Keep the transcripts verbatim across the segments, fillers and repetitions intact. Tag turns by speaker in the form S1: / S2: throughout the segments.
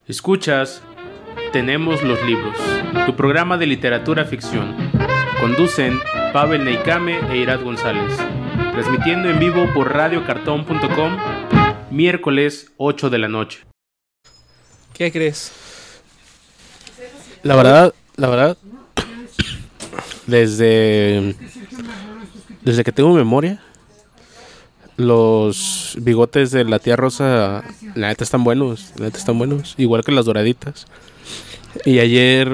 S1: Escuchas Tenemos los Libros, tu programa de literatura ficción. Conducen Pavel Neikame e Irad González. Transmitiendo en vivo por radio cartón punto com, miércoles ocho de la noche.
S2: ¿Qué crees?
S1: La verdad, la verdad, desde, desde que tengo memoria, los bigotes de la tía Rosa, la neta están buenos, la neta están buenos, igual que las doraditas. Y ayer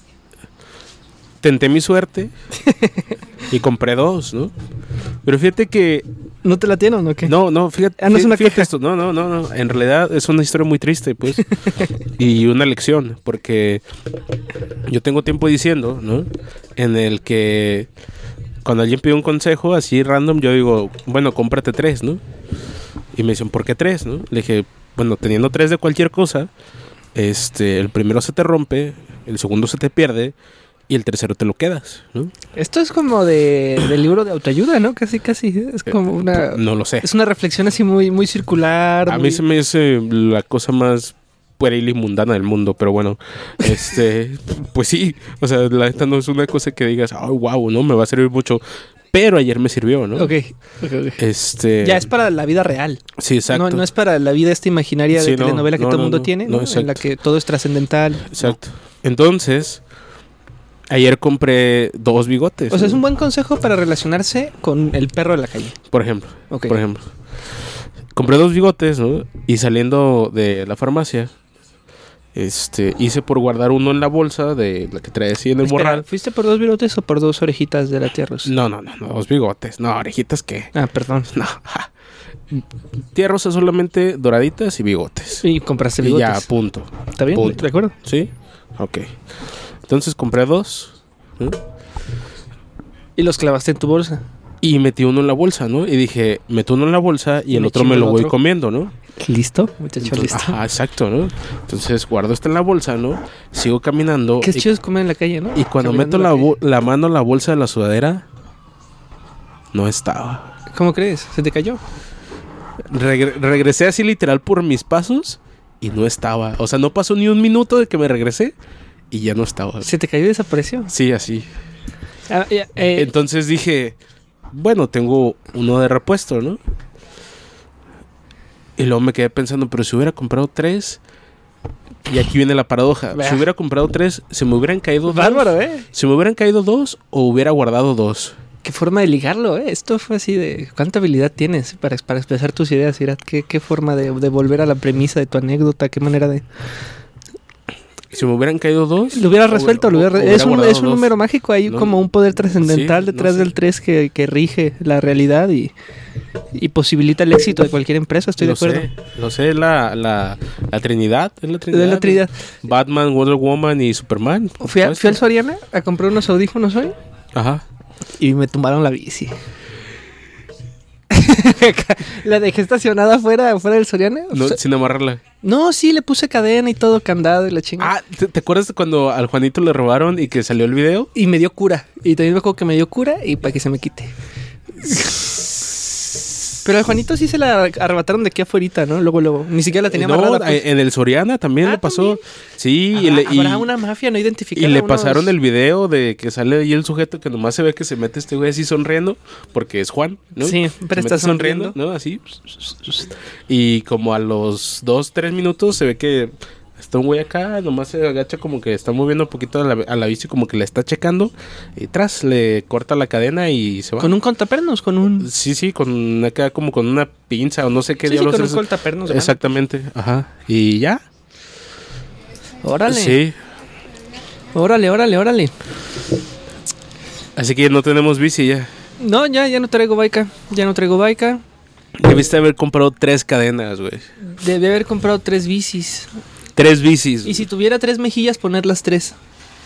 S1: tenté mi suerte y compré dos, ¿no? Pero fíjate que...
S2: ¿No te la tienen o qué?
S1: No, no, fíjate,
S2: ah, no es una
S1: fíjate
S2: queja.
S1: esto. No, no, no, no. En realidad es una historia muy triste, pues. Y una lección, porque yo tengo tiempo diciendo, ¿no? En el que cuando alguien pide un consejo así random, yo digo, bueno, cómprate tres, ¿no? Y me dicen, ¿por qué tres, no? Le dije, bueno, teniendo tres de cualquier cosa, este, el primero se te rompe, el segundo se te pierde y el tercero te lo quedas, ¿no?
S2: Esto es como de del libro de autoayuda, ¿no? Casi, casi. Es como una...
S1: No lo sé.
S2: Es una reflexión así muy, muy circular.
S1: A
S2: muy...
S1: mí se me hace la cosa más pueril y mundana del mundo, pero bueno, este, pues sí, o sea, la neta no es una cosa que digas, ay, oh, wow, ¿no? Me va a servir mucho, pero ayer me sirvió, ¿no?
S2: Ok, ok, ok.
S1: Este...
S2: Ya es para la vida real.
S1: Sí, exacto.
S2: No, no es para la vida esta imaginaria de
S1: sí, no,
S2: telenovela que
S1: no,
S2: todo el
S1: no,
S2: mundo
S1: no,
S2: tiene, ¿no?
S1: no,
S2: En la que todo es trascendental.
S1: Exacto. No. Entonces, ayer compré dos bigotes.
S2: O sea,
S1: ¿no?
S2: es un buen consejo para relacionarse con el perro de la calle.
S1: Por ejemplo,
S2: okay.
S1: por ejemplo. Compré dos bigotes, ¿no? Y saliendo de la farmacia, este, hice por guardar uno en la bolsa de la que traía así en el
S2: Espera,
S1: morral.
S2: ¿fuiste por dos bigotes o por dos orejitas de la tía Rosa?
S1: No, no, no, no, dos bigotes. No, orejitas, ¿qué?
S2: Ah, perdón.
S1: No, ja. Tía Rosa solamente doraditas y bigotes.
S2: Y compraste
S1: Y
S2: bigotes.
S1: ya, punto.
S2: ¿Está bien?
S1: Punto.
S2: ¿De acuerdo?
S1: ¿Sí? Ok. Entonces compré dos, ¿no?
S2: Y los clavaste en tu bolsa.
S1: Y metí uno en la bolsa, ¿no? Y dije, meto uno en la bolsa y el
S2: Me
S1: otro me
S2: chingo
S1: lo
S2: el
S1: voy
S2: otro.
S1: comiendo, ¿no?
S2: ¿Listo? Muchacho,
S1: Entonces,
S2: listo.
S1: Ajá, exacto, ¿no? Entonces guardo esto en la bolsa, ¿no? Sigo caminando.
S2: Qué
S1: y,
S2: chido es comer en la calle, ¿no?
S1: Y cuando
S2: Caminando
S1: meto la,
S2: en
S1: bo- la mano en la bolsa de la sudadera, no estaba.
S2: calle. ¿Cómo crees? ¿Se te cayó?
S1: Regre- regresé así literal por mis pasos y no estaba. O sea, no pasó ni un minuto de que me regresé y ya no estaba.
S2: ¿Se te cayó y desapareció?
S1: Sí, así.
S2: Ah, ya, eh,
S1: Entonces dije, bueno, tengo uno de repuesto, ¿no? Y luego me quedé pensando, pero si hubiera comprado tres... Y aquí viene la paradoja.
S2: Bah.
S1: Si hubiera comprado tres, ¿se me hubieran caído dos?
S2: Bárbaro, ¿eh?
S1: ¿Se me hubieran caído dos o hubiera guardado dos?
S2: Qué forma de ligarlo, ¿eh? Esto fue así de... ¿Cuánta habilidad tienes para, para expresar tus ideas, Irat? ¿Qué, qué forma de, de volver a la premisa de tu anécdota? ¿Qué manera de...?
S1: Si me hubieran caído dos...
S2: Lo hubieras resuelto.
S1: o-
S2: Lo hubiera-
S1: o- o
S2: es
S1: hubiera
S2: un,
S1: guardado
S2: es un
S1: dos.
S2: número mágico. Hay
S1: No.
S2: como un poder trascendental
S1: Sí,
S2: detrás
S1: no sé.
S2: del tres que, que rige la realidad y, y posibilita el éxito de cualquier empresa. Estoy
S1: Lo
S2: de acuerdo.
S1: sé, lo sé, la, la, la Trinidad. ¿Es la Trinidad?
S2: De la Trinidad.
S1: Batman, Wonder Woman y Superman.
S2: Fui, a-
S1: ¿Sabes?
S2: fui al Soriana a comprar unos audífonos hoy
S1: Ajá.
S2: y me tumbaron la bici. La dejé estacionada afuera, afuera del Soriana.
S1: No,
S2: O sea,
S1: sin amarrarla.
S2: no, sí, le puse cadena y todo, candado y la chingada.
S1: Ah, ¿te, te acuerdas de cuando al Juanito le robaron y que salió el video?
S2: Y me dio cura. Y también me acuerdo que me dio cura y para que se me quite. Pero al Juanito sí se la arrebataron de aquí afuera, ¿no? Luego, luego. Ni siquiera la tenía
S1: no,
S2: amarrada. pues.
S1: en el Soriana también
S2: Ah,
S1: le pasó.
S2: ¿también?
S1: Sí, y,
S2: Habrá,
S1: le, y,
S2: habrá una mafia no identificada.
S1: y le
S2: unos-
S1: pasaron el video de que sale ahí el sujeto que nomás se ve que se mete este güey así sonriendo, porque es Juan, ¿no?
S2: Sí,
S1: Se
S2: pero
S1: mete
S2: está sonriendo.
S1: ¿no? Así. Y como a los dos, tres minutos se ve que está un güey acá, nomás se agacha como que está moviendo un poquito a la, a la bici, como que la está checando. Y tras, le corta la cadena y se va.
S2: Con un contapernos, con un...
S1: Sí, sí, con acá como con una pinza o no sé qué
S2: Sí, sí,
S1: diablos
S2: con un
S1: es.
S2: contapernos. de mano.
S1: Exactamente, ajá. Y ya.
S2: Órale.
S1: Sí.
S2: Órale, órale, órale.
S1: Así que no tenemos bici ya.
S2: No, ya, ya no traigo baica. Ya no traigo baica.
S1: Debiste haber comprado tres cadenas, güey.
S2: Debí haber comprado tres bicis.
S1: Tres bicis.
S2: Y si tuviera tres mejillas, poner las tres.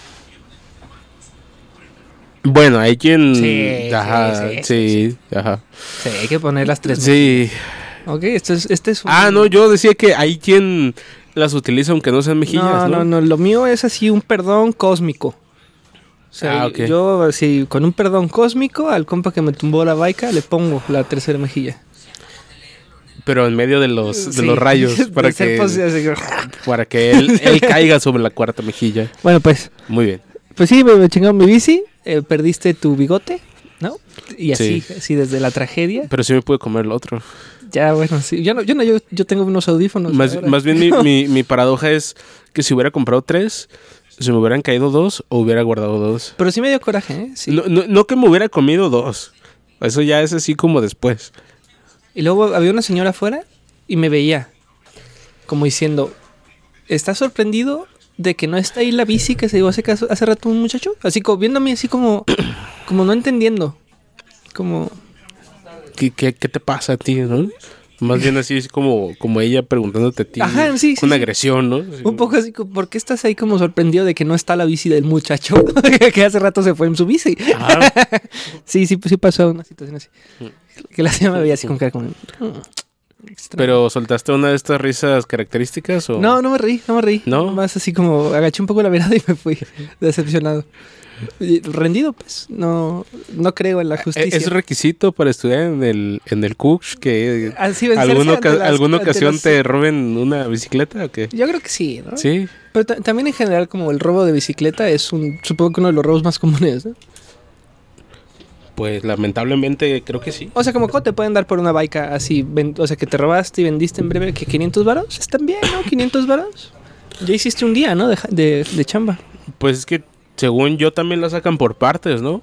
S1: Bueno, hay quien...
S2: Sí,
S1: Ajá,
S2: sí,
S1: sí,
S2: sí,
S1: ajá.
S2: Sí, hay que poner las tres.
S1: Sí.
S2: Ok, esto es, este es un...
S1: Ah, no, yo decía que hay quien las utiliza aunque no sean mejillas,
S2: no,
S1: ¿no?
S2: no, no, lo mío es así un perdón cósmico. O sea,
S1: Ah, ok.
S2: yo así con un perdón cósmico al compa que me tumbó la baica le pongo la tercera mejilla.
S1: Pero en medio de los, de
S2: Sí.
S1: los rayos, para
S2: De ser
S1: que,
S2: posible, así que-
S1: para que él, él caiga sobre la cuarta mejilla.
S2: Bueno, pues,
S1: Muy bien.
S2: pues sí, me, me chingaron mi bici, eh, perdiste tu bigote, ¿no? Y así,
S1: Sí.
S2: así desde la tragedia.
S1: Pero sí me pude comer el otro.
S2: Ya, bueno, sí. Yo no, yo no, yo, yo tengo unos audífonos.
S1: Más,
S2: ahora.
S1: más bien mi, mi, mi paradoja es que si hubiera comprado tres, se me hubieran caído dos o hubiera guardado dos.
S2: Pero sí me dio coraje, ¿eh? Sí.
S1: No, no, no que me hubiera comido dos. Eso ya es así como después.
S2: Y luego había una señora afuera y me veía como diciendo, ¿estás sorprendido de que no está ahí la bici que se llevó hace, caso- hace rato un muchacho? Así como viéndome así como, como no entendiendo. Como,
S1: ¿Qué, qué, qué te pasa a ti, no? Más bien así es como, como ella preguntándote a ti.
S2: Ajá, sí, sí,
S1: Una
S2: sí.
S1: agresión, ¿no? Así
S2: un
S1: como-
S2: poco así como, ¿por qué estás ahí como sorprendido de que no está la bici del muchacho que hace rato se fue en su bici?
S1: Ah,
S2: Sí, sí, sí pasó una situación así. Que la señora me veía así con cara como... "Mm, extraño".
S1: ¿pero soltaste una de estas risas características o...?
S2: No, no me reí, no me reí.
S1: ¿No?
S2: Más así como agaché un poco la mirada y me fui decepcionado. Y rendido, pues. No, no creo en la
S1: Eh,
S2: justicia.
S1: ¿Es requisito para estudiar en el, en el C U C que
S2: Así vencerse
S1: alguna,
S2: ante
S1: oca-
S2: las-
S1: alguna
S2: ante
S1: ocasión
S2: los-
S1: te roben una bicicleta o qué?
S2: Yo creo que sí, ¿no?
S1: Sí,
S2: Pero ta- también en general como el robo de bicicleta es un, supongo que uno de los robos más comunes, ¿no?
S1: pues lamentablemente creo que sí.
S2: O sea, como ¿cómo te pueden dar por una baica así? ven- o sea, que te robaste y vendiste en breve que quinientos varos. Están bien, ¿no? quinientos varos. Ya hiciste un día, ¿no? De, ja- de, de chamba.
S1: Pues es que según yo también la sacan por partes, ¿no?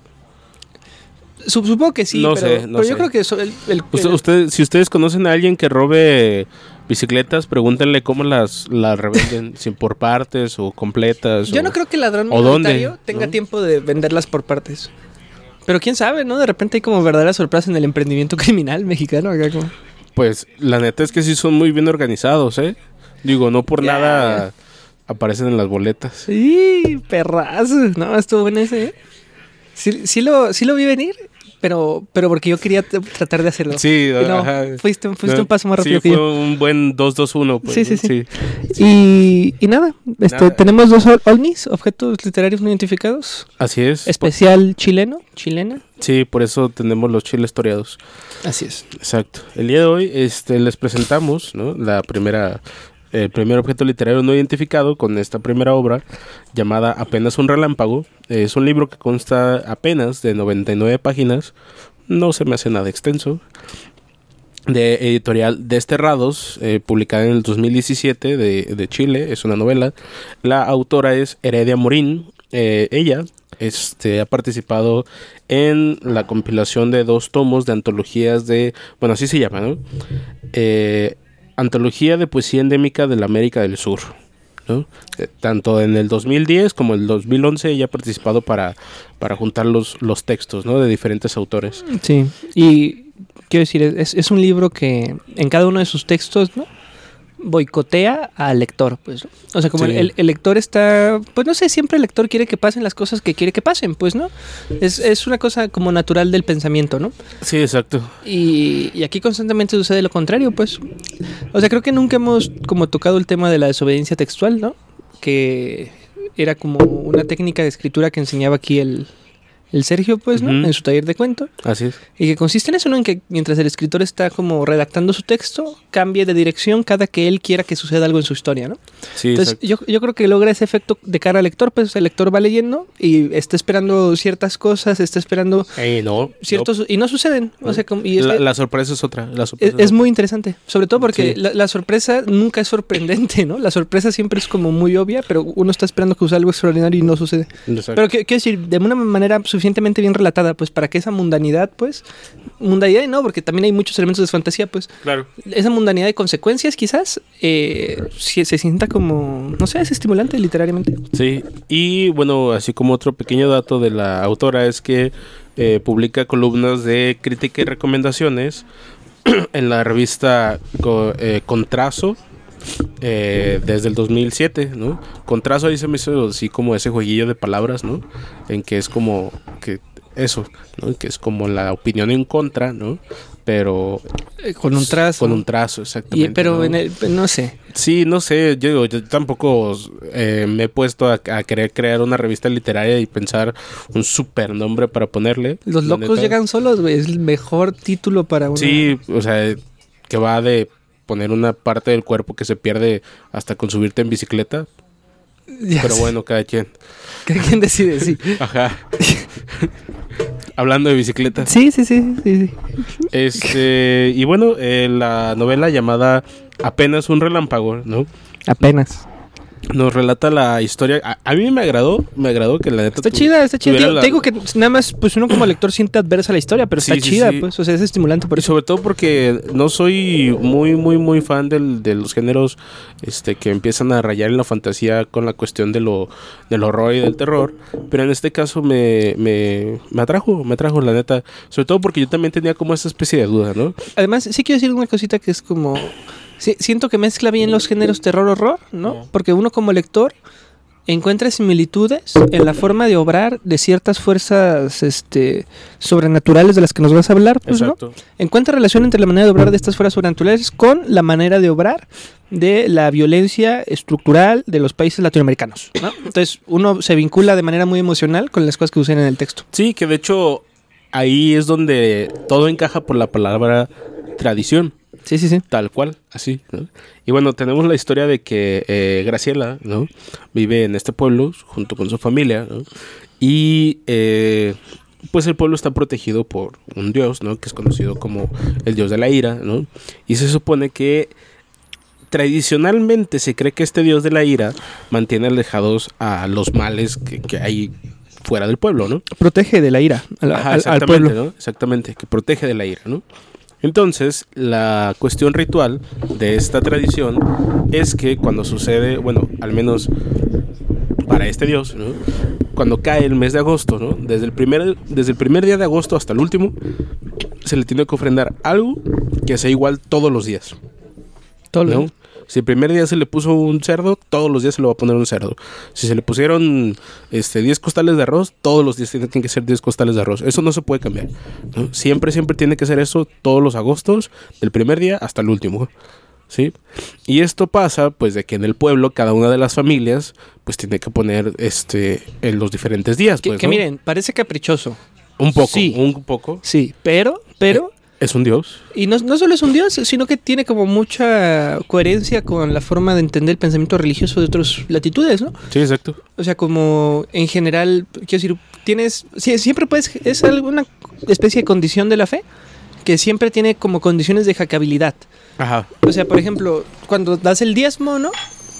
S2: Sup- Supongo que sí,
S1: No
S2: pero,
S1: sé, no
S2: pero yo
S1: sé.
S2: creo que eso, el, el-
S1: Usted-
S2: el-
S1: usted- si ustedes conocen a alguien que robe bicicletas, pregúntenle cómo las, las revenden, si por partes o completas.
S2: yo
S1: o-
S2: no creo que el ladrón
S1: ¿o dónde?
S2: minoritario tenga
S1: ¿No?
S2: tiempo de venderlas por partes. Pero quién sabe, ¿no? De repente hay como verdaderas sorpresas en el emprendimiento criminal mexicano. Acá como...
S1: Pues la neta es que sí son muy bien organizados, ¿eh? Digo, no por
S2: Ya,
S1: nada aparecen en las boletas.
S2: Sí, perrazo. No, estuvo bueno ese, ¿eh? Sí, sí, lo, sí lo vi venir, pero, pero porque yo quería t- tratar de hacerlo.
S1: Sí,
S2: Y no,
S1: ajá.
S2: fuiste, fuiste
S1: No,
S2: un paso más rápido
S1: sí,
S2: que
S1: fue
S2: yo.
S1: un buen dos dos uno. Pues,
S2: Sí,
S1: ¿no?
S2: sí, sí. Y, y nada, este,
S1: Nada.
S2: tenemos dos ol- ovnis, objetos literarios no identificados.
S1: Así es.
S2: Especial chileno, chilena.
S1: Sí, por eso tenemos los chiles toreados.
S2: Así es.
S1: Exacto. El día de hoy este, les presentamos, ¿no? la primera, el primer objeto literario no identificado con esta primera obra llamada Apenas un relámpago. Es un libro que consta apenas de noventa y nueve páginas. No se me hace nada extenso. De editorial Desterrados, eh, publicada en el dos mil diecisiete de, de Chile. Es una novela. La autora es Heredia Morín. Eh, ella este, ha participado en la compilación de dos tomos de antologías de... Bueno, así se llama, ¿no? Eh, Antología de Poesía Endémica de la América del Sur, ¿no? Eh, tanto en el dos mil diez como en el dos mil once ella ha participado para, para juntar los, los textos, ¿no? De diferentes autores.
S2: Sí, y quiero decir, es, es un libro que en cada uno de sus textos, ¿no? Boicotea al lector, pues, ¿no? O sea, como
S1: Sí.
S2: el, el lector está, pues no sé, siempre el lector quiere que pasen las cosas que quiere que pasen, pues, ¿no? Es, es una cosa como natural del pensamiento, ¿no?
S1: Sí, exacto.
S2: Y, y aquí constantemente sucede lo contrario, pues. O sea, creo que nunca hemos como tocado el tema de la desobediencia textual, ¿no? Que era como una técnica de escritura que enseñaba aquí el, el Sergio, pues, ¿no?
S1: Ujú.
S2: En su taller de cuento.
S1: Así es.
S2: Y que consiste en eso, ¿no? En que mientras el escritor está como redactando su texto, cambie de dirección cada que él quiera que suceda algo en su historia, ¿no?
S1: Sí,
S2: Entonces,
S1: exacto.
S2: yo, yo creo que logra ese efecto de cara al lector, pues el lector va leyendo y está esperando ciertas cosas, está esperando
S1: Ey, no,
S2: ciertos... Y no suceden. O sea, como- y
S1: no.
S2: es,
S1: La, la sorpresa es otra. La
S2: es,
S1: sorpresa
S2: es muy interesante, sobre todo porque
S1: Sí.
S2: la, la sorpresa nunca es sorprendente, ¿no? La sorpresa siempre es como muy obvia, pero uno está esperando que suceda algo extraordinario y no sucede.
S1: Exacto.
S2: Pero que- quiero decir, de una manera suficientemente bien relatada, pues para que esa mundanidad, pues, mundanidad y no, porque también hay muchos elementos de fantasía, pues,
S1: Claro.
S2: esa mundanidad de consecuencias quizás eh, si- se sienta como, no sé, es estimulante literariamente.
S1: Sí, y bueno, así como otro pequeño dato de la autora es que eh, publica columnas de crítica y recomendaciones en la revista co- eh, Contrazo eh, desde el dos mil siete, ¿no? Contrazo ahí se me hizo así como ese jueguillo de palabras, ¿no? En que es como que eso, ¿no? Que es como la opinión en contra, ¿no? Pero
S2: Eh, con un trazo.
S1: con un trazo, exactamente.
S2: Y, pero
S1: ¿no?
S2: en el, no sé.
S1: Sí, no sé, yo, digo, yo tampoco eh, me he puesto a, a querer crear una revista literaria y pensar un super nombre para ponerle.
S2: Los
S1: La
S2: locos
S1: neta.
S2: llegan solos, güey. Es el mejor título para una...
S1: Sí, o sea, que va de poner una parte del cuerpo que se pierde hasta con subirte en bicicleta.
S2: Ya
S1: Pero
S2: sé.
S1: bueno, cada quien.
S2: Cada quien decide, sí.
S1: Ajá. Hablando de bicicletas.
S2: Sí, sí, sí, sí, sí.
S1: Este, y bueno, eh, la novela llamada Apenas un relámpago, ¿no?
S2: Apenas.
S1: Nos relata la historia. A, a mí me agradó, me agradó que la neta
S2: Está
S1: tu-
S2: chida, está chida.
S1: tuviera
S2: Te,
S1: la-
S2: te digo que nada más, pues uno como lector siente adversa la historia, pero
S1: Sí,
S2: está
S1: sí,
S2: chida,
S1: sí.
S2: pues. O sea, es estimulante por
S1: Y
S2: eso.
S1: sobre todo porque no soy muy, muy, muy fan del, de los géneros este, que empiezan a rayar en la fantasía con la cuestión de lo, del horror y del terror. Pero en este caso me, me, me atrajo, me atrajo la neta. Sobre todo porque yo también tenía como esa especie de duda, ¿no?
S2: Además, sí quiero decir una cosita que es como... sí, siento que mezcla bien los géneros terror-horror, ¿no? Porque uno como lector encuentra similitudes en la forma de obrar de ciertas fuerzas este, sobrenaturales de las que nos vas a hablar, pues, ¿no?
S1: Exacto.
S2: Encuentra relación entre la manera de obrar de estas fuerzas sobrenaturales con la manera de obrar de la violencia estructural de los países latinoamericanos, ¿no? Entonces, uno se vincula de manera muy emocional con las cosas que usan en el texto.
S1: Sí, que de hecho ahí es donde todo encaja por la palabra tradición.
S2: Sí, sí, sí.
S1: Tal cual, así, ¿no? Y bueno, tenemos la historia de que eh, Graciela, ¿no? Vive en este pueblo junto con su familia, ¿no? Y eh, pues el pueblo está protegido por un dios, ¿no? Que es conocido como el dios de la ira, ¿no? Y se supone que tradicionalmente se cree que este dios de la ira mantiene alejados a los males que, que hay fuera del pueblo, ¿no?
S2: Protege de la ira al,
S1: Ajá,
S2: al- al
S1: exactamente,
S2: pueblo.
S1: ¿no? Exactamente, que protege de la ira, ¿no? Entonces, la cuestión ritual de esta tradición es que cuando sucede, bueno, al menos para este dios, ¿no? Cuando cae el mes de agosto, ¿no? Desde el primer, desde el primer día de agosto hasta el último, se le tiene que ofrendar algo que sea igual todos los días,
S2: Todo lo-
S1: ¿no? Si el primer día se le puso un cerdo, todos los días se le va a poner un cerdo. Si se le pusieron este, diez costales de arroz, todos los días tienen que ser diez costales de arroz. Eso no se puede cambiar, ¿no? Siempre, siempre tiene que ser eso todos los agostos, del primer día hasta el último, ¿sí? Y esto pasa, pues, de que en el pueblo cada una de las familias, pues, tiene que poner este en los diferentes días,
S2: Que,
S1: pues,
S2: que
S1: ¿no?
S2: miren, parece caprichoso.
S1: Un poco,
S2: sí.
S1: un poco.
S2: Sí, pero, pero,
S1: Es un dios.
S2: y no, no solo es un dios, sino que tiene como mucha coherencia con la forma de entender el pensamiento religioso de otras latitudes, ¿no?
S1: Sí, exacto.
S2: O sea, como en general, quiero decir, tienes, sí, siempre puedes, es alguna especie de condición de la fe que siempre tiene como condiciones de hackeabilidad.
S1: Ajá.
S2: O sea, por ejemplo, cuando das el diezmo, ¿no?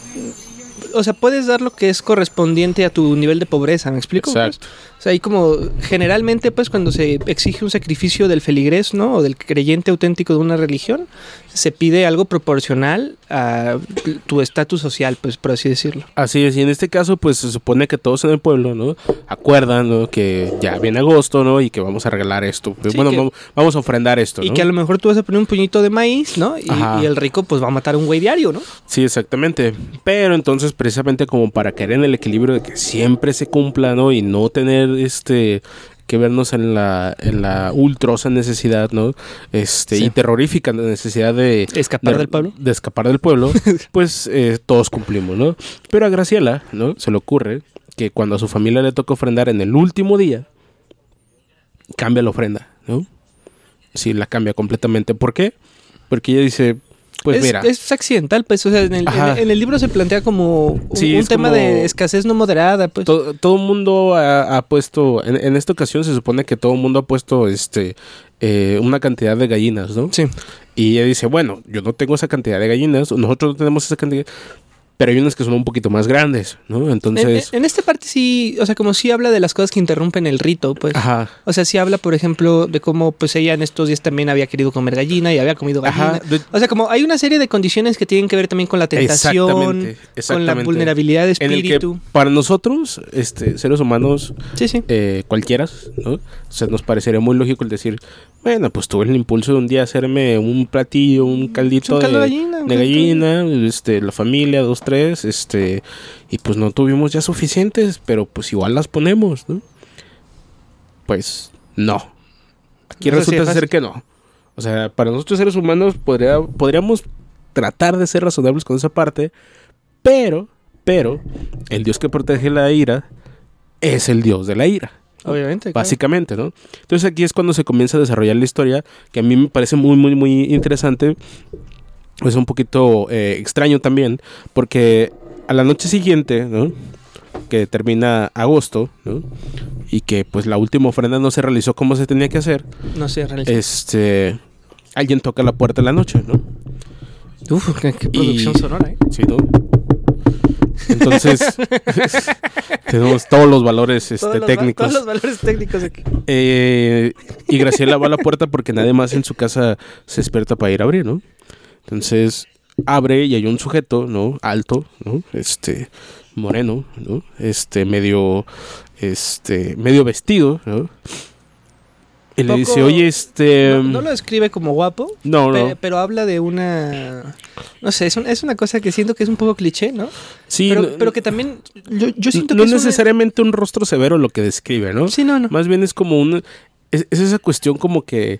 S2: O sea, puedes dar lo que es correspondiente a tu nivel de pobreza, ¿me explico?
S1: Exacto.
S2: Pues? O sea, ahí como generalmente, pues, cuando se exige un sacrificio del feligrés, ¿no? O del creyente auténtico de una religión, se pide algo proporcional a tu estatus social, pues, por así decirlo.
S1: Así es, y en este caso, pues se supone que todos en el pueblo, ¿no? Acuerdan, ¿no? Que ya viene agosto, ¿no? Y que vamos a regalar esto.
S2: Sí,
S1: bueno,
S2: que-
S1: vamos, vamos a ofrendar esto,
S2: Y
S1: ¿no?
S2: que a lo mejor tú vas a poner un puñito de maíz, ¿no? Y,
S1: Ajá.
S2: y el rico, pues, va a matar a un güey diario, ¿no?
S1: Sí, exactamente. Pero entonces, precisamente como para caer en el equilibrio de que siempre se cumpla, ¿no? Y no tener este que vernos en la en la ultrosa necesidad, ¿no? Este,
S2: Sí.
S1: y terrorífica necesidad de
S2: Escapar
S1: de-
S2: del pueblo.
S1: De escapar del pueblo, pues eh, todos cumplimos, ¿no? Pero a Graciela, ¿no? Se le ocurre que cuando a su familia le toca ofrendar en el último día, cambia la ofrenda, ¿no? Sí, la cambia completamente. ¿Por qué? Porque ella dice, pues
S2: es,
S1: mira,
S2: es accidental, pues, o sea, en el,
S1: Ajá.
S2: en- en el libro se plantea como un,
S1: Sí,
S2: un
S1: es
S2: tema
S1: como-
S2: de escasez no moderada, pues.
S1: to- todo el mundo ha, ha puesto, en, en esta ocasión se supone que todo el mundo ha puesto este eh, una cantidad de gallinas, ¿no?
S2: Sí.
S1: Y ella dice, bueno, yo no tengo esa cantidad de gallinas, nosotros no tenemos esa cantidad, pero hay unas que son un poquito más grandes, ¿no?
S2: En,
S1: Entonces,
S2: en esta parte sí, o sea, como sí habla de las cosas que interrumpen el rito, pues.
S1: ajá,
S2: O sea, sí habla, por ejemplo, de cómo pues ella en estos días también había querido comer gallina y había comido gallina.
S1: ajá, de-
S2: O sea, como hay una serie de condiciones que tienen que ver también con la tentación,
S1: Exactamente,
S2: con la
S1: exactamente.
S2: vulnerabilidad de
S1: en el que
S2: espíritu.
S1: para nosotros, este, seres humanos,
S2: Sí, sí.
S1: eh, cualquiera, ¿no? O sea, nos parecería muy lógico el decir, bueno, pues tuve el impulso de un día hacerme un platillo, un caldito
S2: Un caldo
S1: de,
S2: de gallina, un
S1: de
S2: caldo de-
S1: gallina, este, la familia, dos, tres, este, y pues no tuvimos ya suficientes, pero pues igual las ponemos, ¿no? Pues no. Aquí
S2: No es así de
S1: resulta ser
S2: fácil.
S1: que no. O sea, para nosotros seres humanos podría, podríamos tratar de ser razonables con esa parte, pero, pero, el Dios que protege la ira es el Dios de la ira.
S2: Obviamente. claro.
S1: Básicamente, ¿no? Entonces aquí es cuando se comienza a desarrollar la historia, que a mí me parece muy, muy, muy interesante, es un poquito eh, extraño también, porque a la noche siguiente, ¿no? Que termina agosto, ¿no? Y que pues la última ofrenda no se realizó como se tenía que hacer.
S2: No se realizó.
S1: Este, alguien toca la puerta en la noche, ¿no?
S2: Uf, qué, qué producción
S1: y,
S2: sonora, ¿eh?
S1: Sí, ¿no? Entonces, tenemos todos los valores este,
S2: todos los,
S1: técnicos.
S2: Todos los valores técnicos aquí.
S1: Eh, y Graciela va a la puerta porque nadie más en su casa se despierta para ir a abrir, ¿no? Entonces, abre y hay un sujeto, ¿no? Alto, ¿no? Este, moreno, ¿no? Este, medio, este, medio vestido, ¿no? Y le dice, oye, este...
S2: No, no lo describe como guapo.
S1: No,
S2: pe-
S1: no.
S2: Pero habla de una... No sé, es, un- es una cosa que siento que es un poco cliché, ¿no?
S1: Sí,
S2: Pero,
S1: no,
S2: pero que también... Yo, yo siento
S1: no
S2: que es una-
S1: necesariamente un rostro severo lo que describe, ¿no?
S2: Sí, no, no.
S1: Más bien es como un... Es, es esa cuestión como que...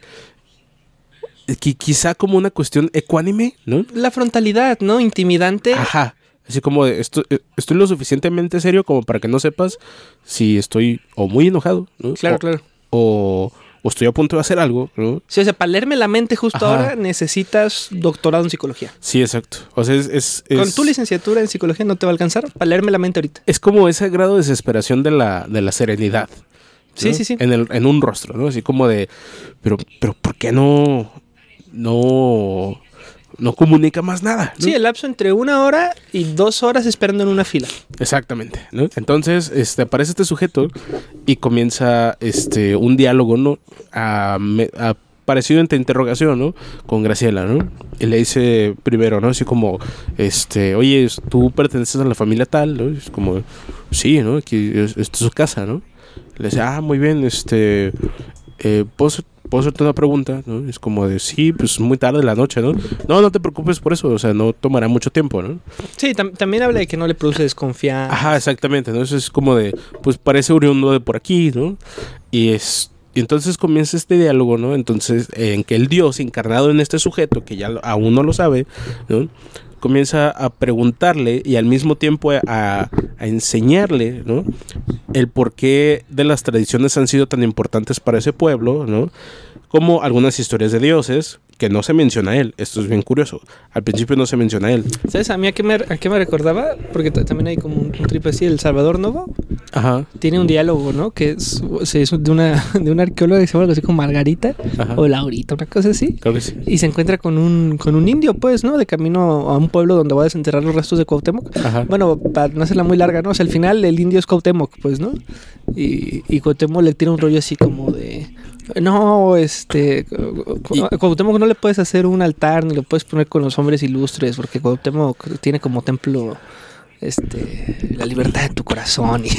S1: que quizá como una cuestión ecuánime, ¿no?
S2: La frontalidad, ¿no? Intimidante.
S1: Ajá. Así como de, esto, estoy lo suficientemente serio como para que no sepas si estoy o muy enojado, ¿no?
S2: Claro,
S1: o,
S2: claro.
S1: O, o estoy a punto de hacer algo, ¿no?
S2: Sí, o sea, para leerme la mente justo
S1: Ajá.
S2: ahora necesitas doctorado en psicología.
S1: Sí, exacto. O sea, es... es, es
S2: Con tu licenciatura en psicología no te va a alcanzar para leerme la mente ahorita.
S1: es como ese grado de desesperación de la, de la serenidad, ¿no?
S2: Sí, sí, sí.
S1: En, el, en un rostro, ¿no? Así como de, pero, pero ¿por qué no, no, no comunica más nada, ¿no?
S2: Sí, el lapso entre una hora y dos horas esperando en una fila.
S1: Exactamente, ¿no? Entonces, este, aparece este sujeto y comienza, este, un diálogo, ¿no? A, me- a- parecido entre interrogación, ¿no? Con Graciela, ¿no? Y le dice primero, ¿no? Así como, este, oye, ¿tú perteneces a la familia tal? ¿No? Es como, sí, ¿no? Aquí es, esta es su casa, ¿no? Le dice, ah, muy bien, este, eh, ¿puedo, hacer- ¿puedo hacerte una pregunta? ¿No? Es como de, sí, pues muy tarde de la noche, ¿no? No, no te preocupes por eso, o sea, no tomará mucho tiempo, ¿no?
S2: Sí, tam- también habla de que no le produce desconfianza.
S1: Ajá, exactamente, ¿no? Eso es como de, pues parece oriundo de por aquí, ¿no? Y es... Y entonces comienza este diálogo, ¿no? Entonces, eh, en que el Dios encarnado en este sujeto, que ya lo- aún no lo sabe, ¿no? Comienza a preguntarle y al mismo tiempo a, a enseñarle, ¿no? El por qué de las tradiciones han sido tan importantes para ese pueblo, ¿no? Como algunas historias de dioses, que no se menciona a él. Esto es bien curioso. Al principio no se menciona a él.
S2: ¿Sabes a mí a qué me, a qué me recordaba? Porque t- también hay como un, un trip así. El Salvador Novo
S1: Ajá.
S2: tiene un diálogo, ¿no? Que es, se hizo de una, de una arqueóloga que se llama algo así como Margarita
S1: Ajá.
S2: o Laurita, una cosa así.
S1: Creo que sí.
S2: Y se encuentra con un, con un indio, pues, ¿no? De camino a un pueblo donde va a desenterrar los restos de Cuauhtémoc.
S1: Ajá.
S2: Bueno, para no hacerla muy larga, ¿no? O sea, al final el indio es Cuauhtémoc, pues, ¿no? Y, y Cuauhtémoc le tira un rollo así como de... No, este...
S1: Y-
S2: A Cuauhtémoc no le puedes hacer un altar ni lo puedes poner con los hombres ilustres porque Cuauhtémoc tiene como templo... Este... La libertad de tu corazón y...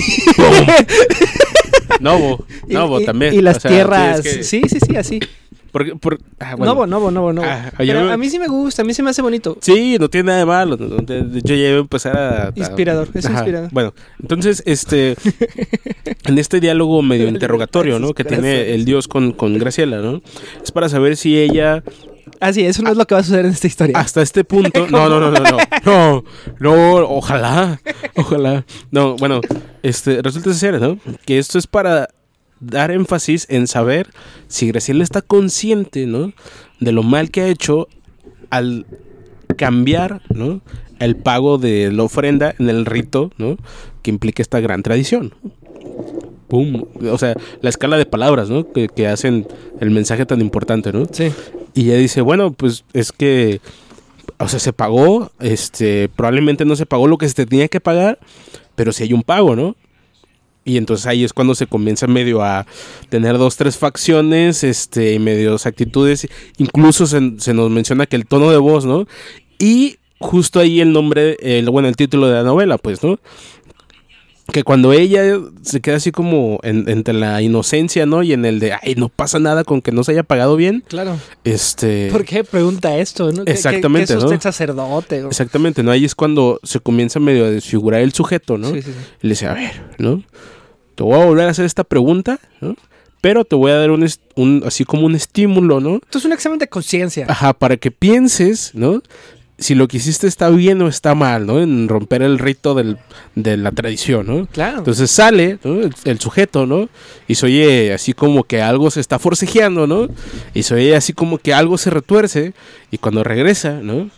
S1: Novo, Novo
S2: y- y-
S1: también.
S2: Y las
S1: O sea,
S2: tierras...
S1: sí, es que-
S2: Sí, sí, sí, así.
S1: Porque, por, ah, bueno.
S2: Novo, Novo, Novo, Novo.
S1: Ah, yo
S2: Pero
S1: me-
S2: a mí sí me gusta, a mí se me hace bonito.
S1: Sí, no tiene nada de malo. ¿no? De, de hecho, ya iba a empezar a... a-
S2: Inspirador, es
S1: Ajá.
S2: inspirador.
S1: Bueno, entonces, este... en este diálogo medio interrogatorio, ¿no? Que tiene el Dios con, con Graciela, ¿no? Es para saber si ella...
S2: Ah, sí, eso no es lo que va a suceder en esta historia.
S1: Hasta este punto... No, no, no, no, no. No, no, ojalá. Ojalá. No, bueno, este... Resulta ser, ¿no? Que esto es para dar énfasis en saber si Graciela está consciente, ¿no? De lo mal que ha hecho al cambiar, ¿no? El pago de la ofrenda en el rito, ¿no? Que implica esta gran tradición. Pum. O sea, la escala de palabras, ¿no? Que, que hacen el mensaje tan importante, ¿no?
S2: Sí.
S1: Y ella dice, bueno, pues es que, o sea, se pagó, este, probablemente no se pagó lo que se tenía que pagar, pero sí hay un pago, ¿no? Y entonces ahí es cuando se comienza medio a tener dos, tres facciones, este, y medios actitudes. Incluso se, se nos menciona que el tono de voz, ¿no? Y justo ahí el nombre, el, bueno, el título de la novela, pues, ¿no? Que cuando ella se queda así como en, entre la inocencia, ¿no? Y en el de, ay, no pasa nada con que no se haya pagado bien.
S2: Claro.
S1: Este...
S2: ¿Por qué pregunta esto? ¿No? ¿Qué-
S1: Exactamente,
S2: qué, qué es
S1: ¿no?
S2: usted sacerdote? ¿O?
S1: Exactamente, ¿no? Ahí es cuando se comienza medio a desfigurar el sujeto, ¿no?
S2: Sí, sí, sí.
S1: Y le dice, a ver, ¿no? Te voy a volver a hacer esta pregunta, ¿no? Pero te voy a dar un, est- un así como un estímulo, ¿no?
S2: Esto es un examen de conciencia.
S1: Ajá, para que pienses, ¿no? Si lo que hiciste está bien o está mal, ¿no? En romper el rito del, de la tradición, ¿no?
S2: Claro.
S1: Entonces sale, ¿no? el, el sujeto, ¿no? Y se oye así como que algo se está forcejeando, ¿no? Y se oye así como que algo se retuerce. Y cuando regresa, ¿no?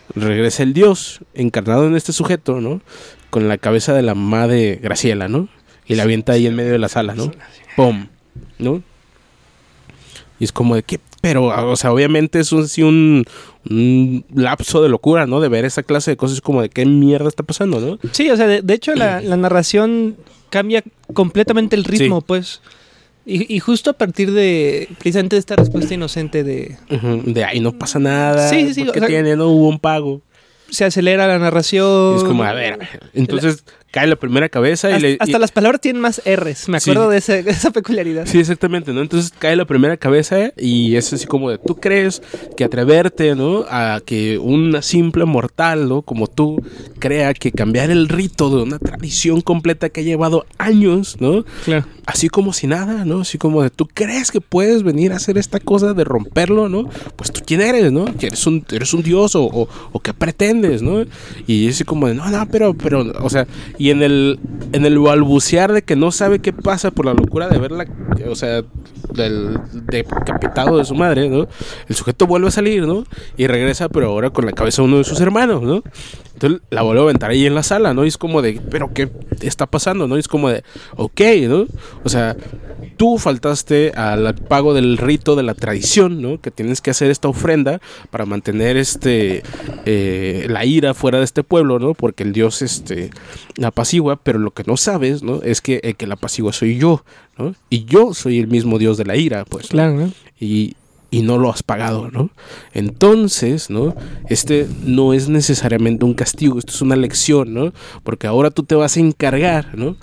S1: regresa el Dios encarnado en este sujeto, ¿no? Con la cabeza de la mamá de Graciela, ¿no? Y la avienta ahí en medio de la sala, ¿no? ¡Pum! ¿No? Y es como de que... Pero, o sea, obviamente es un, sí un, un lapso de locura, ¿no? De ver esa clase de cosas como de qué mierda está pasando, ¿no?
S2: Sí, o sea, de, de hecho la, la narración cambia completamente el ritmo, sí. pues. Y, y justo a partir de, precisamente de esta respuesta inocente de...
S1: Uh-huh. De ahí no pasa nada.
S2: Sí, sí, sí.
S1: ¿Por qué
S2: o sea,
S1: tiene? No hubo un pago.
S2: Se acelera la narración.
S1: Y es como, a ver, entonces... La... cae la primera cabeza y
S2: hasta,
S1: le...
S2: hasta
S1: y...
S2: las palabras tienen más R's. Me acuerdo sí. de, ese, de esa peculiaridad.
S1: Sí, exactamente, ¿no? Entonces cae la primera cabeza y es así como de... ¿Tú crees que atreverte, ¿no? A que una simple mortal, ¿no? Como tú, crea que cambiar el rito de una tradición completa que ha llevado años, ¿no?
S2: Claro.
S1: Así como si nada, ¿no? Así como de... ¿Tú crees que puedes venir a hacer esta cosa de romperlo, ¿no? Pues tú quién eres, ¿no? ¿Que eres un, eres un dios o, o, o qué pretendes, ¿no? Y es así como de... No, no, pero... pero o sea... Y en el, en el balbucear de que no sabe qué pasa por la locura de verla, o sea, del decapitado de su madre, ¿no? El sujeto vuelve a salir, ¿no? Y regresa, pero ahora con la cabeza de uno de sus hermanos, ¿no? Entonces la vuelve a aventar ahí en la sala, ¿no? Y es como de, ¿pero qué está pasando, no? Y es como de, ok, ¿no? O sea, tú faltaste al pago del rito de la tradición, ¿no? Que tienes que hacer esta ofrenda para mantener este eh, la ira fuera de este pueblo, ¿no? Porque el dios este la apacigua, pero lo que no sabes, ¿no? Es que el que la apacigua soy yo, ¿no? Y yo soy el mismo dios de la ira, pues.
S2: Claro, ¿no?
S1: Y y no lo has pagado, ¿no? Entonces, ¿no? Este no es necesariamente un castigo, esto es una lección, ¿no? Porque ahora tú te vas a encargar, ¿no?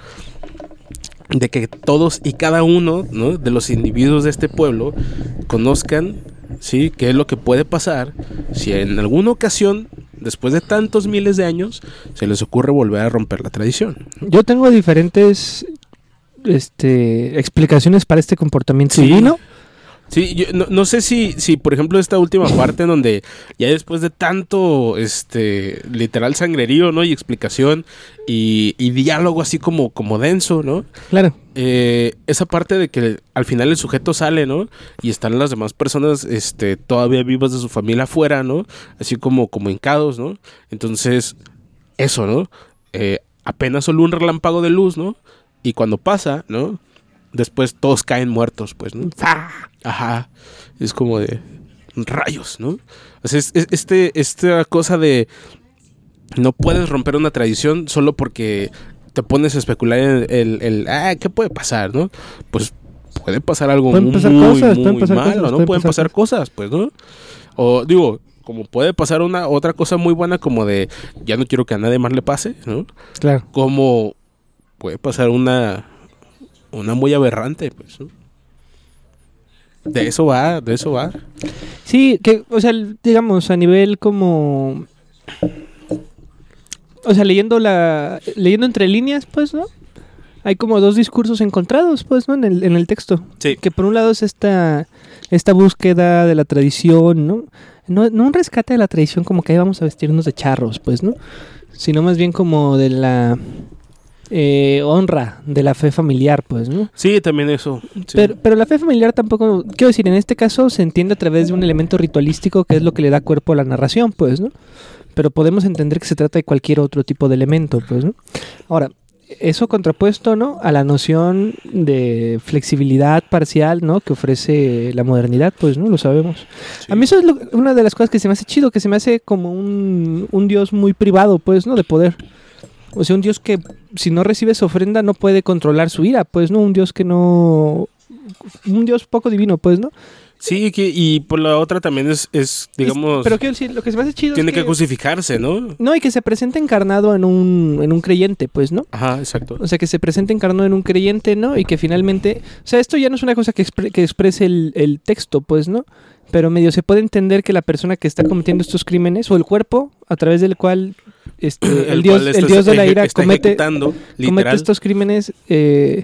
S1: De que todos y cada uno, ¿no? De los individuos de este pueblo conozcan, ¿sí? Qué es lo que puede pasar si en alguna ocasión, después de tantos miles de años, se les ocurre volver a romper la tradición.
S2: Yo tengo diferentes este, explicaciones para este comportamiento
S1: sí.
S2: divino.
S1: Sí, yo no, no sé si, si, por ejemplo, esta última parte en donde ya después de tanto, este, literal sangrerío, ¿no? Y explicación y, y diálogo así como, como denso, ¿no?
S2: Claro.
S1: Eh, esa parte de que al final el sujeto sale, ¿no? Y están las demás personas, este, todavía vivas de su familia afuera, ¿no? Así como, como hincados, ¿no? Entonces, eso, ¿no? Eh, apenas solo un relámpago de luz, ¿no? Y cuando pasa, ¿no? Después todos caen muertos, pues, ¿no? Ajá. Es como de rayos, ¿no? O sea, es, es, este, esta cosa de no puedes romper una tradición solo porque te pones a especular en el, el, el ah, ¿qué puede pasar, no? Pues puede pasar algo
S2: pueden
S1: muy,
S2: pasar
S1: muy,
S2: cosas,
S1: muy
S2: pueden pasar
S1: malo,
S2: cosas,
S1: ¿no?
S2: pueden
S1: Pueden pasar,
S2: pasar
S1: cosas, pues, ¿no? O digo, como puede pasar una otra cosa muy buena como de ya no quiero que a nadie más le pase, ¿no?
S2: Claro.
S1: Como puede pasar una una muy aberrante, pues, ¿no? De eso va, de eso va.
S2: Sí, que, o sea, digamos, a nivel como... O sea, leyendo la... Leyendo entre líneas, pues, ¿no? Hay como dos discursos encontrados, pues, ¿no? En el, en el texto.
S1: Sí.
S2: Que por un lado es esta... Esta búsqueda de la tradición, ¿no? No, no un rescate de la tradición como que ahí vamos a vestirnos de charros, pues, ¿no? Sino más bien como de la... Eh, honra de la fe familiar, pues, ¿no?
S1: Sí, también eso. Sí.
S2: Pero, pero la fe familiar tampoco, quiero decir, en este caso se entiende a través de un elemento ritualístico que es lo que le da cuerpo a la narración, pues, ¿no? Pero podemos entender que se trata de cualquier otro tipo de elemento, pues, ¿no? Ahora, eso contrapuesto, ¿no? A la noción de flexibilidad parcial, ¿no? Que ofrece la modernidad, pues, ¿no? Lo sabemos. Sí. A mí eso es lo, una de las cosas que se me hace chido, que se me hace como un, un dios muy privado, pues, ¿no? De poder. O sea, un dios que si no recibe su ofrenda no puede controlar su ira, pues, ¿no? Un dios que no... Un dios poco divino, pues, ¿no?
S1: Sí, que, y por la otra también es, es digamos...
S2: Es, pero quiero decir, lo que se me hace chido
S1: tiene
S2: es que...
S1: que crucificarse, ¿no?
S2: No, y que se presente encarnado en un, en un creyente, pues, ¿no?
S1: Ajá, exacto.
S2: O sea, que se presente encarnado en un creyente, ¿no? Y que finalmente... O sea, esto ya no es una cosa que, expre, que exprese el, el texto, pues, ¿no? Pero medio se puede entender que la persona que está cometiendo estos crímenes, o el cuerpo a través del cual... Este, el, el dios, el dios de la ira comete, comete estos crímenes. Eh,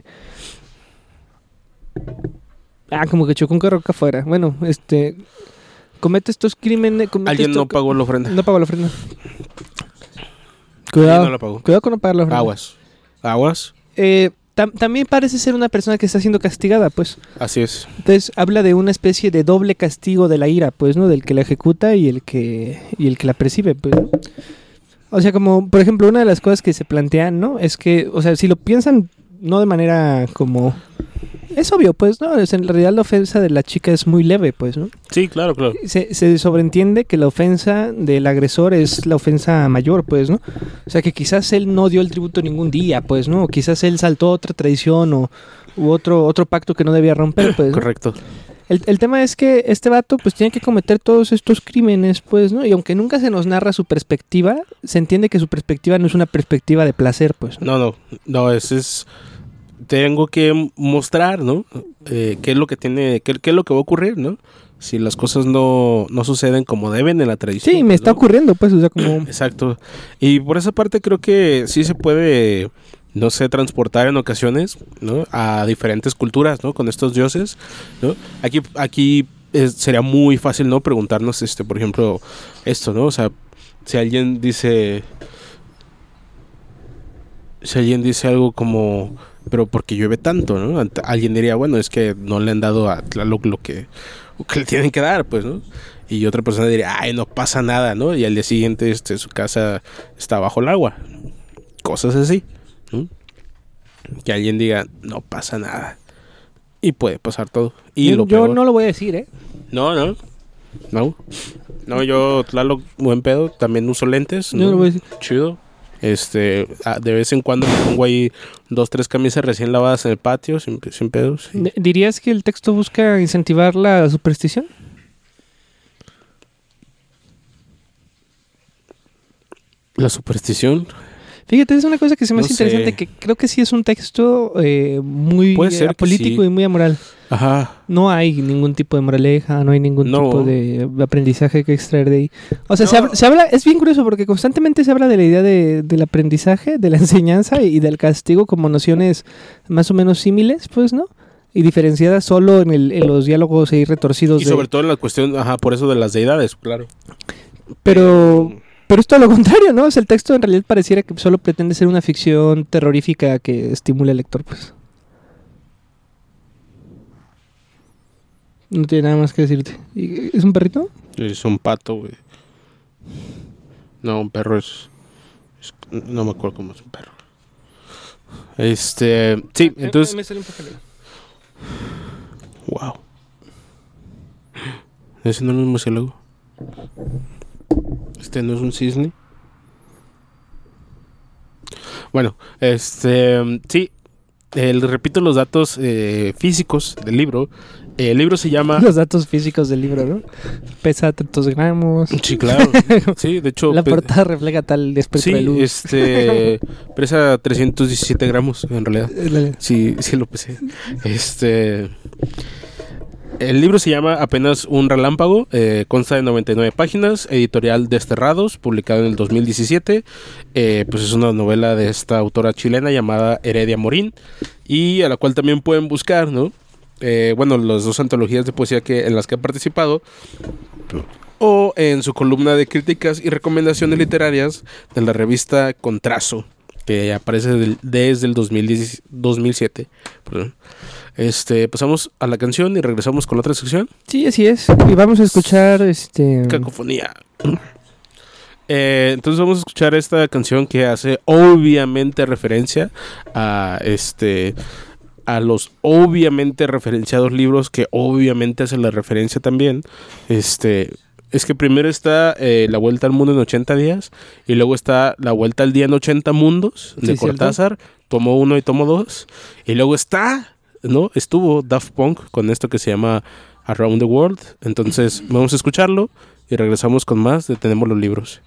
S2: ah, como que chocó un carro acá afuera. Bueno, este comete estos crímenes. Comete
S1: Alguien
S2: esto,
S1: no pagó la ofrenda.
S2: No pagó la ofrenda. Cuidado.
S1: No la pagó.
S2: Cuidado con no pagar la ofrenda.
S1: Aguas. Aguas.
S2: Eh, tam- también parece ser una persona que está siendo castigada, pues.
S1: Así es.
S2: Entonces habla de una especie de doble castigo de la ira, pues, ¿no? Del que la ejecuta y el que y el que la percibe, pues, ¿no? O sea, como, por ejemplo, una de las cosas que se plantean, ¿no? Es que, o sea, si lo piensan no de manera como... Es obvio, pues, ¿no? Es, en realidad la ofensa de la chica es muy leve, pues, ¿no?
S1: Sí, claro, claro.
S2: Se, se sobreentiende que la ofensa del agresor es la ofensa mayor, pues, ¿no? O sea, que quizás él no dio el tributo ningún día, pues, ¿no? O quizás él saltó otra tradición o u otro, otro pacto que no debía romper, pues, ¿no?
S1: Correcto.
S2: El, el tema es que este vato pues tiene que cometer todos estos crímenes, pues, ¿no? Y aunque nunca se nos narra su perspectiva, se entiende que su perspectiva no es una perspectiva de placer, pues, ¿no?
S1: No, no, no, ese es... Tengo que mostrar, ¿no? Eh, qué es lo que tiene, qué, qué es lo que va a ocurrir, ¿no? Si las cosas no, no suceden como deben en la tradición.
S2: Sí, me
S1: pues,
S2: está
S1: ¿no?
S2: ocurriendo, pues, o sea, como...
S1: Exacto. Y por esa parte creo que sí se puede, no sé, transportar en ocasiones, ¿no? A diferentes culturas, ¿no? Con estos dioses, ¿no? Aquí, aquí es- sería muy fácil, ¿no? Preguntarnos, este, por ejemplo, esto, ¿no? O sea, si alguien dice, si alguien dice algo como, pero ¿por qué llueve tanto, no? Ant- Alguien diría, bueno, es que no le han dado a Tlaloc lo que, lo que le tienen que dar, pues, ¿no? Y otra persona diría, ay, no pasa nada, ¿no? Y al día siguiente, este, su casa está bajo el agua. Cosas así, ¿no? Que alguien diga, no pasa nada. Y puede pasar todo. Y
S2: yo
S1: lo
S2: yo
S1: peor,
S2: no lo voy a decir, ¿eh?
S1: no, no, no. No, yo, Tlaloc, buen pedo, también uso lentes.
S2: Yo
S1: ¿no?
S2: no lo voy a decir.
S1: Chido. Este, ah, de vez en cuando me pongo ahí dos, tres camisas recién lavadas en el patio, sin, sin pedos. sí.
S2: D- ¿Dirías que el texto busca incentivar la superstición?
S1: La superstición.
S2: Fíjate, es una cosa que se me
S1: No
S2: hace interesante,
S1: sé.
S2: que creo que sí es un texto eh, muy
S1: Puede ser
S2: eh,
S1: que
S2: apolítico
S1: sí.
S2: y muy amoral.
S1: Ajá.
S2: No hay ningún tipo de moraleja, no hay ningún
S1: No.
S2: tipo de aprendizaje que extraer de ahí. O sea, se,
S1: No.
S2: habla, se habla- es bien curioso porque constantemente se habla de la idea de, del aprendizaje, de la enseñanza y del castigo como nociones más o menos símiles, pues, ¿no? Y diferenciadas solo en, el, en los diálogos ahí retorcidos.
S1: Y
S2: de-
S1: sobre todo en la cuestión, ajá, por eso de las deidades, claro.
S2: Pero, pero es todo lo contrario, ¿no? O sea, el texto en realidad pareciera que solo pretende ser una ficción terrorífica que estimule al lector, pues. No tiene nada más que decirte. ¿Y- ¿Es un perrito?
S1: Es un pato, güey. No, un perro es, es- no me acuerdo cómo es un perro. Este, sí, entonces,
S2: Me sale un pajarito.
S1: wow. Ese no es un murciélago. Este no es un cisne. Bueno, este, sí, el, repito los datos eh, físicos del libro. El libro se llama...
S2: Los datos físicos del libro, ¿no? Pesa tantos gramos.
S1: Sí, claro. Sí, de hecho...
S2: La
S1: pe-
S2: portada refleja tal espectro
S1: Sí,
S2: de luz.
S1: este... pesa trescientos diecisiete gramos, en realidad.
S2: Eh,
S1: Sí, sí lo pesé. Este... El libro se llama Apenas un relámpago, eh, consta de noventa y nueve páginas, editorial Desterrados, publicado en el dos mil diecisiete. Eh, pues es una novela de esta autora chilena llamada Heredia Morín, y a la cual también pueden buscar, ¿no? Eh, bueno, las dos antologías de poesía que, en las que ha participado, o en su columna de críticas y recomendaciones literarias de la revista Contrazo, que aparece del- desde el dos mil diez, dos mil siete. Perdón. Este, pasamos a la canción y regresamos con la otra sección.
S2: Sí, así es. Y vamos a escuchar este.
S1: Cacofonía. Eh, entonces vamos a escuchar esta canción que hace obviamente referencia a este a los obviamente referenciados libros que obviamente hacen la referencia también. Este es que primero está eh, La Vuelta al Mundo en ochenta días y luego está La Vuelta al Día en ochenta mundos de
S2: Sí, ¿cierto?
S1: Cortázar, tomo uno y tomo dos, y luego está, ¿no? Estuvo Daft Punk con esto que se llama Around the World. Entonces vamos a escucharlo y regresamos con más de Tenemos los Libros.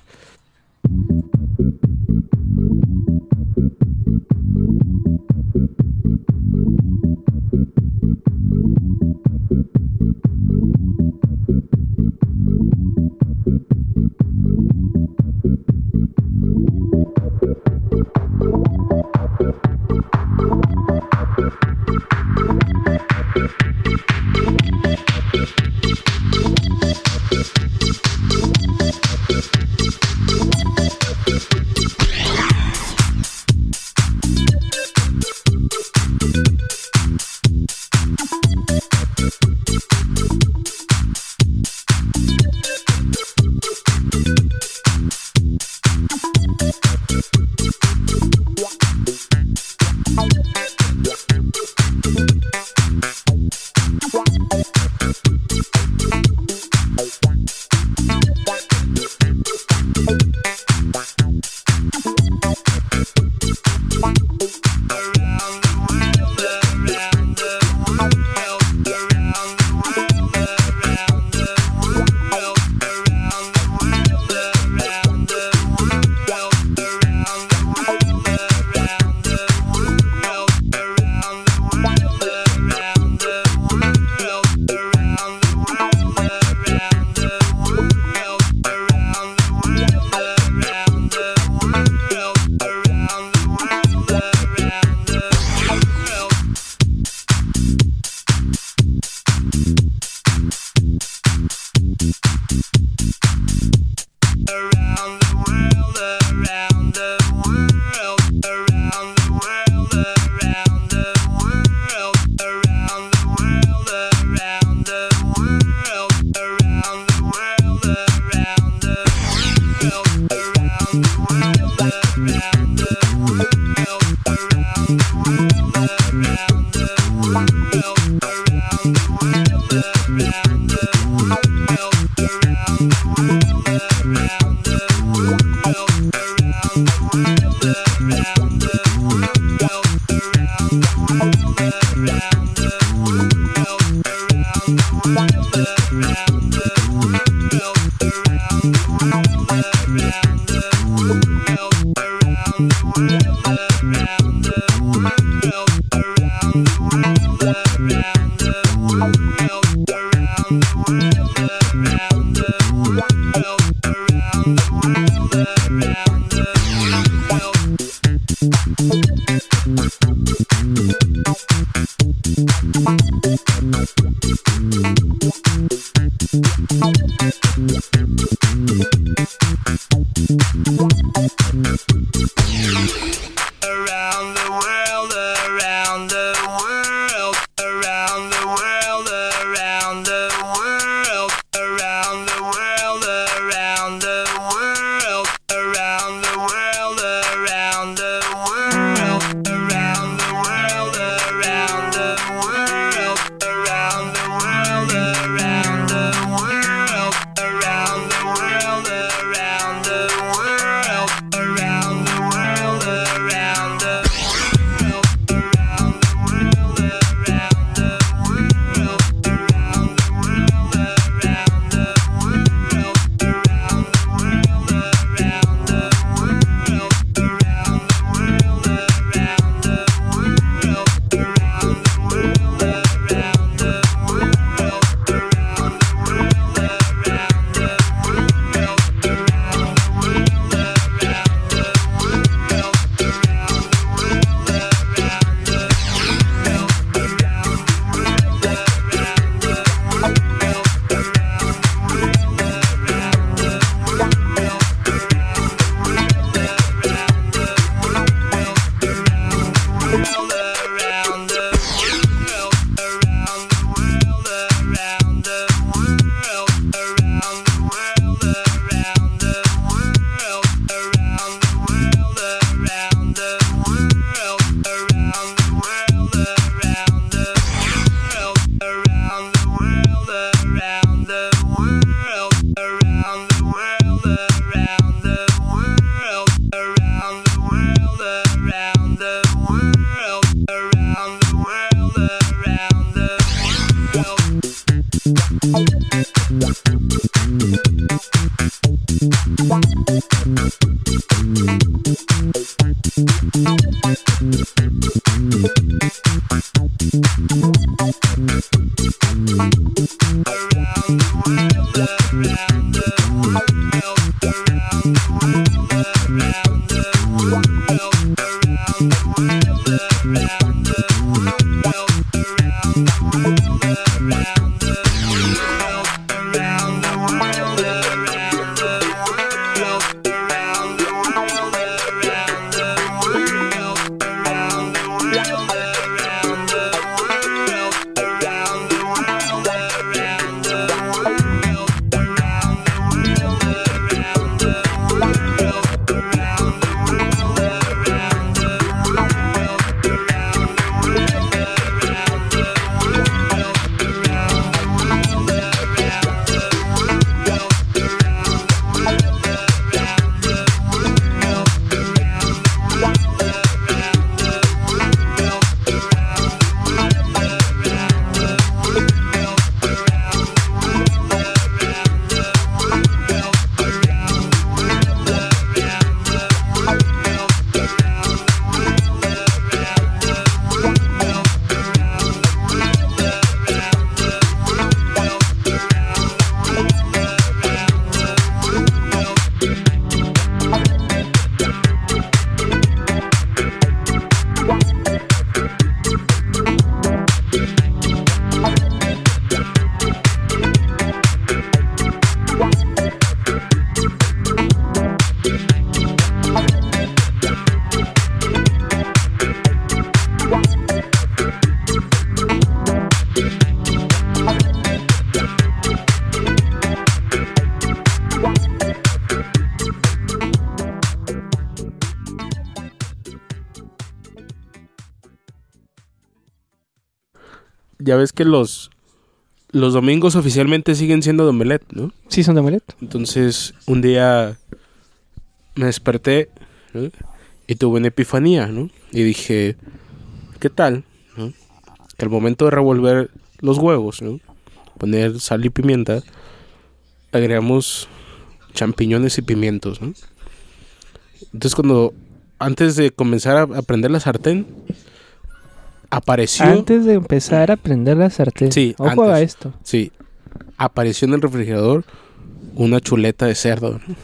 S1: ya ves que los, los domingos oficialmente siguen siendo de omelette, ¿no?
S2: Sí, son de omelette.
S1: Entonces, un día me desperté, ¿no? Y tuve una epifanía, ¿no? Y dije, ¿qué tal? ¿No? Que al momento de revolver los huevos, ¿no? Poner sal y pimienta, agregamos champiñones y pimientos, ¿no? Entonces, cuando antes de comenzar a, a prender la sartén, apareció...
S2: Antes de empezar a prender la sartén.
S1: Sí,
S2: Ojo
S1: antes.
S2: a esto.
S1: Sí, apareció en el refrigerador una chuleta de cerdo, ¿no?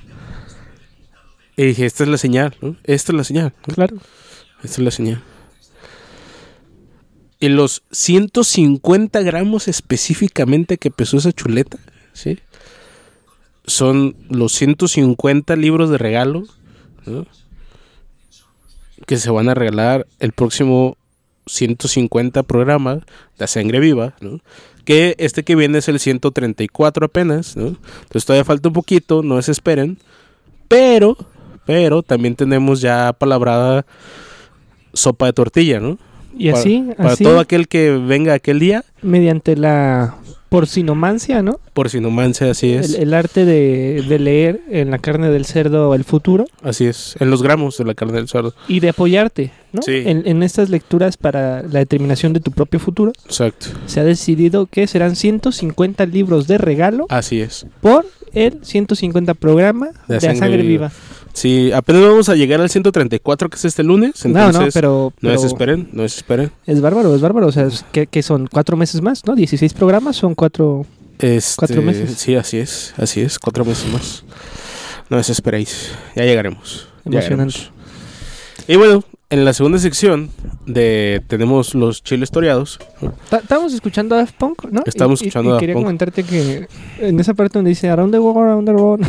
S1: Y dije, esta es la señal, ¿no? Esta es la señal, ¿no?
S2: Claro.
S1: Esta es la señal. Y los ciento cincuenta gramos específicamente que pesó esa chuleta, ¿sí? Son los ciento cincuenta libros de regalo, ¿no? Que se van a regalar el próximo ciento cincuenta programa de Sangre Viva, ¿no? Que este que viene es el ciento treinta y cuatro apenas, ¿no? Entonces todavía falta un poquito, no desesperen. Pero, pero también tenemos ya palabrada sopa de tortilla, ¿no?
S2: Y así,
S1: para, para
S2: así,
S1: todo aquel que venga aquel día,
S2: mediante la porcinomancia, ¿no?
S1: por sinomancia, así es.
S2: El, el arte de, de leer en la carne del cerdo el futuro.
S1: Así es, en los gramos de la carne del cerdo.
S2: Y de apoyarte, ¿no?
S1: Sí.
S2: En, en estas lecturas para la determinación de tu propio futuro.
S1: Exacto,
S2: Se ha decidido que serán ciento cincuenta libros de regalo
S1: así es.
S2: por el ciento cincuenta programa de,
S1: De
S2: A Sangre,
S1: Sangre
S2: Viva.
S1: Viva. Sí, apenas vamos a llegar al ciento treinta y cuatro, que es este lunes. Entonces,
S2: no, no, pero,
S1: no
S2: pero
S1: desesperen, no desesperen.
S2: es bárbaro, es bárbaro. O sea, es que, que son cuatro meses más, ¿no? dieciséis programas, son cuatro...
S1: Este,
S2: Cuatro meses.
S1: Sí, así es, así es, cuatro meses más. No desesperéis, ya llegaremos. ya
S2: Emocionante.
S1: llegaremos. Y bueno, en la segunda sección de tenemos los chiles toreados.
S2: Ta- Estábamos escuchando a Daft Punk, ¿no?
S1: Estamos
S2: Y- y-
S1: escuchando
S2: y
S1: a Daft
S2: quería
S1: Punk.
S2: comentarte que en esa parte donde dice Around the World, Around the World.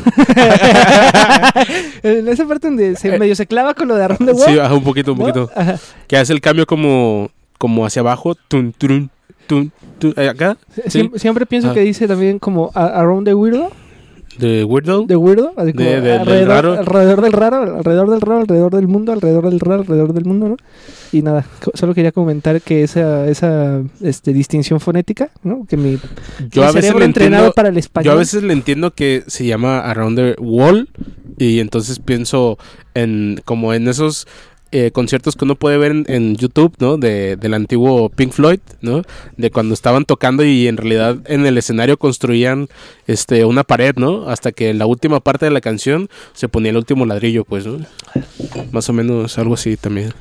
S2: En esa parte donde se medio se clava con lo de Around the World.
S1: Sí, ajá, un poquito, un
S2: ¿no?
S1: poquito.
S2: Ajá.
S1: Que hace el cambio como, como hacia abajo. Tun, turun, tun, tun, eh, acá. Sí.
S2: Siem- Siempre pienso
S1: Ah.
S2: que dice también como a- Around the Weirdo.
S1: De Weirdo.
S2: De Weirdo. Así como
S1: De- de- del
S2: alrededor,
S1: raro.
S2: alrededor del raro, alrededor del raro, alrededor del mundo, alrededor del raro, alrededor del mundo, ¿no? Y nada, co- solo quería comentar que esa, esa este, distinción fonética, ¿no? Que mi,
S1: Yo
S2: mi
S1: a veces
S2: cerebro
S1: le
S2: entrenado
S1: entiendo,
S2: para el español.
S1: yo a veces le entiendo que se llama Around the Wall y entonces pienso en como en esos eh, conciertos que uno puede ver en, en YouTube, ¿no? De, del antiguo Pink Floyd, ¿no? De cuando estaban tocando y en realidad en el escenario construían este una pared, ¿no? Hasta que en la última parte de la canción se ponía el último ladrillo, pues, ¿no? Más o menos algo así también.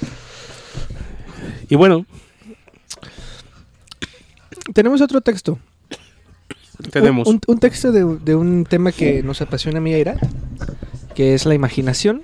S1: Y bueno,
S2: Tenemos otro texto.
S1: tenemos...
S2: Un, un- un texto de, de un tema que nos apasiona a mí y a Irat, que es la imaginación.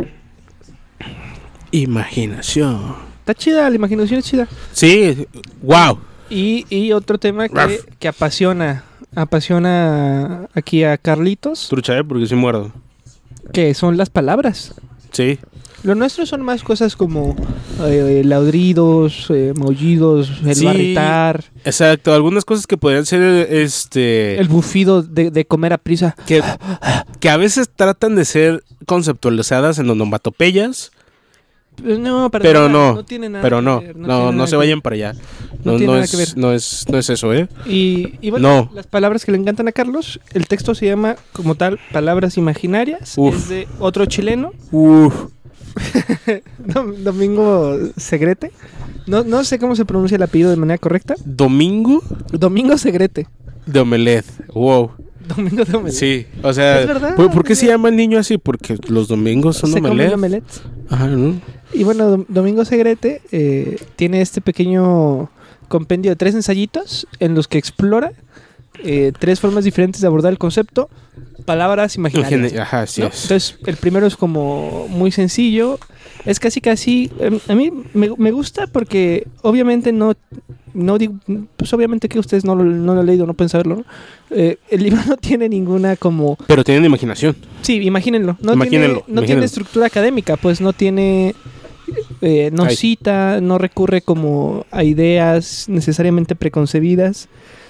S1: Imaginación.
S2: Está chida, la imaginación es chida.
S1: Sí, wow.
S2: Y, y otro tema que,
S1: Raf.
S2: que apasiona, apasiona aquí a Carlitos,
S1: Trucha, ¿eh? Porque sí muerdo.
S2: que son las palabras.
S1: Sí.
S2: Lo nuestro son más cosas como eh, ladridos, eh, maullidos, el
S1: Sí.
S2: barritar,
S1: Exacto, algunas cosas que podrían ser este
S2: el bufido de, de comer a prisa.
S1: que, que a veces tratan de ser conceptualizadas en onomatopeyas,
S2: Pues no, para
S1: pero
S2: nada,
S1: no,
S2: tiene nada
S1: pero
S2: que
S1: no,
S2: ver,
S1: no,
S2: tiene
S1: no,
S2: nada
S1: se
S2: que
S1: vayan
S2: ver.
S1: para allá.
S2: No
S1: No,
S2: tiene
S1: no
S2: nada
S1: es,
S2: que ver.
S1: no es, no es eso, ¿eh?
S2: Y, y bueno,
S1: No.
S2: las palabras que le encantan a Carlos, el texto se llama como tal Palabras Imaginarias,
S1: Uf.
S2: es de otro chileno,
S1: Uf.
S2: Dom- Domingo Segrete. No, no sé cómo se pronuncia el apellido de manera correcta.
S1: Domingo
S2: Domingo Segrete.
S1: de Omelet. Wow.
S2: Domingo de Omelet.
S1: Sí, o sea,
S2: Es verdad,
S1: ¿por, por qué
S2: es
S1: se
S2: verdad.
S1: llama el niño así? Porque los domingos son
S2: Se comen
S1: Omelet.
S2: omelets.
S1: Ajá, ¿no?
S2: Y bueno, Dom- Domingo Segrete eh, tiene este pequeño compendio de tres ensayitos en los que explora eh, tres formas diferentes de abordar el concepto, palabras imaginarias.
S1: Ingenie- Ajá, sí
S2: ¿no?
S1: es.
S2: Entonces, el primero es como muy sencillo. Es casi casi... em, a mí me, me gusta porque obviamente no... No digo... Pues obviamente que ustedes no lo, no lo han leído, no pueden saberlo, ¿no? Eh, el libro no tiene ninguna como...
S1: Pero tienen imaginación.
S2: Sí, imagínenlo. No,
S1: Imagínenlo,
S2: tiene, no tiene
S1: imagínenlo.
S2: estructura académica, pues no tiene... eh, no
S1: Ay.
S2: cita, no recurre como a ideas necesariamente preconcebidas.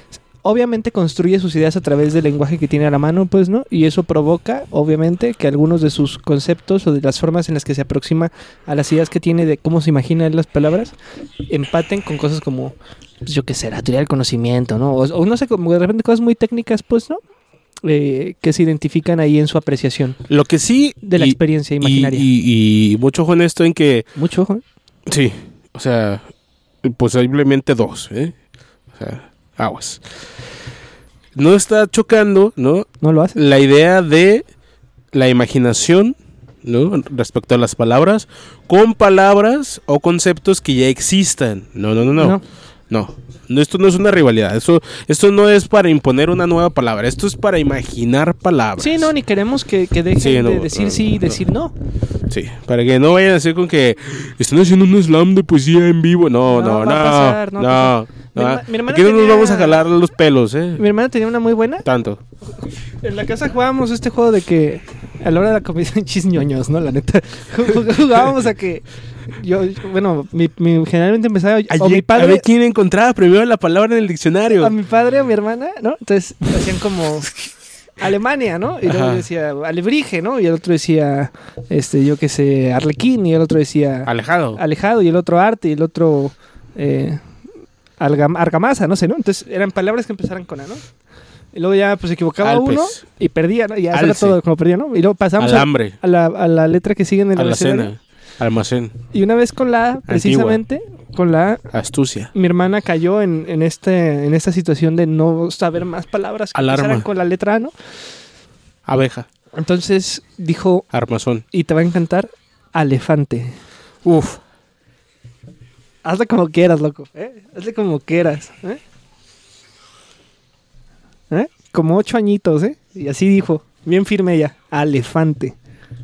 S2: obviamente construye sus ideas a través del lenguaje que tiene a la mano, pues, ¿no? Y eso provoca, obviamente, que algunos de sus conceptos o de las formas en las que se aproxima a las ideas que tiene de cómo se imaginan las palabras, empaten con cosas como, pues, yo qué sé, la teoría del conocimiento, ¿no? O, o no sé, como de repente cosas muy técnicas, pues, ¿no? Eh, que se identifican ahí en su apreciación.
S1: Lo que sí...
S2: De la
S1: y,
S2: experiencia imaginaria.
S1: Y, y, y mucho ojo en esto en que...
S2: Mucho ojo.
S1: Sí, o sea, posiblemente dos, ¿eh? O sea, aguas. No está chocando, ¿no?
S2: No lo hace.
S1: La idea de la imaginación, ¿no? Respecto a las palabras, con palabras o conceptos que ya existan. No, no, no, no. No. no. No, esto no es una rivalidad. Esto, esto no es para imponer una nueva palabra. Esto es para imaginar palabras.
S2: Sí, no, ni queremos que, que dejen
S1: sí, no,
S2: de decir
S1: no,
S2: sí y
S1: no.
S2: decir no.
S1: Sí, para que no vayan a decir con que están haciendo un slam de poesía en vivo. No, no,
S2: No,
S1: no.
S2: va a pasar, no
S1: no,
S2: va a pasar.
S1: no.
S2: Mi herma- mi hermana
S1: Aquí no nos
S2: tenía-
S1: vamos a jalar los pelos, ¿eh?
S2: Mi hermana tenía una muy buena.
S1: Tanto.
S2: En la casa jugábamos este juego de que a la hora de la comida chisñoños, ¿no? La neta. Jugábamos a que yo, bueno, mi, mi- generalmente empezaba o mi
S1: A
S2: padre,
S1: ver quién encontraba primero la palabra en el diccionario.
S2: a mi padre o mi hermana, ¿no? Entonces hacían como Alemania, ¿no? Y luego
S1: Ajá.
S2: yo decía alebrije, ¿no? Y el otro decía, este, yo qué sé, arlequín, y el otro decía
S1: Alejado.
S2: alejado, y el otro arte, y el otro eh, algam- argamasa, no sé, ¿no? Entonces eran palabras que empezaran con A, ¿no? Y luego ya pues se equivocaba
S1: Alpes.
S2: uno y perdía, ¿no? Y ya eso era
S1: Alce.
S2: todo como perdía, ¿no? Y luego pasamos a,
S1: Alambre.
S2: a la, a la letra que sigue en el abecedario.
S1: Alacena. Almacén.
S2: Y una vez con la A, precisamente, con la A,
S1: Astucia.
S2: mi hermana cayó en, en, este, en esta situación de no saber más palabras que
S1: Alarma.
S2: empezaran con la letra A, ¿no?
S1: Abeja.
S2: Entonces dijo,
S1: Armazón.
S2: y te va a encantar, alefante.
S1: Uf.
S2: Hazle como quieras, loco. ¿eh? Hazle como quieras. ¿eh? ¿Eh? Como ocho añitos, ¿eh? Y así dijo, bien firme ella, alefante.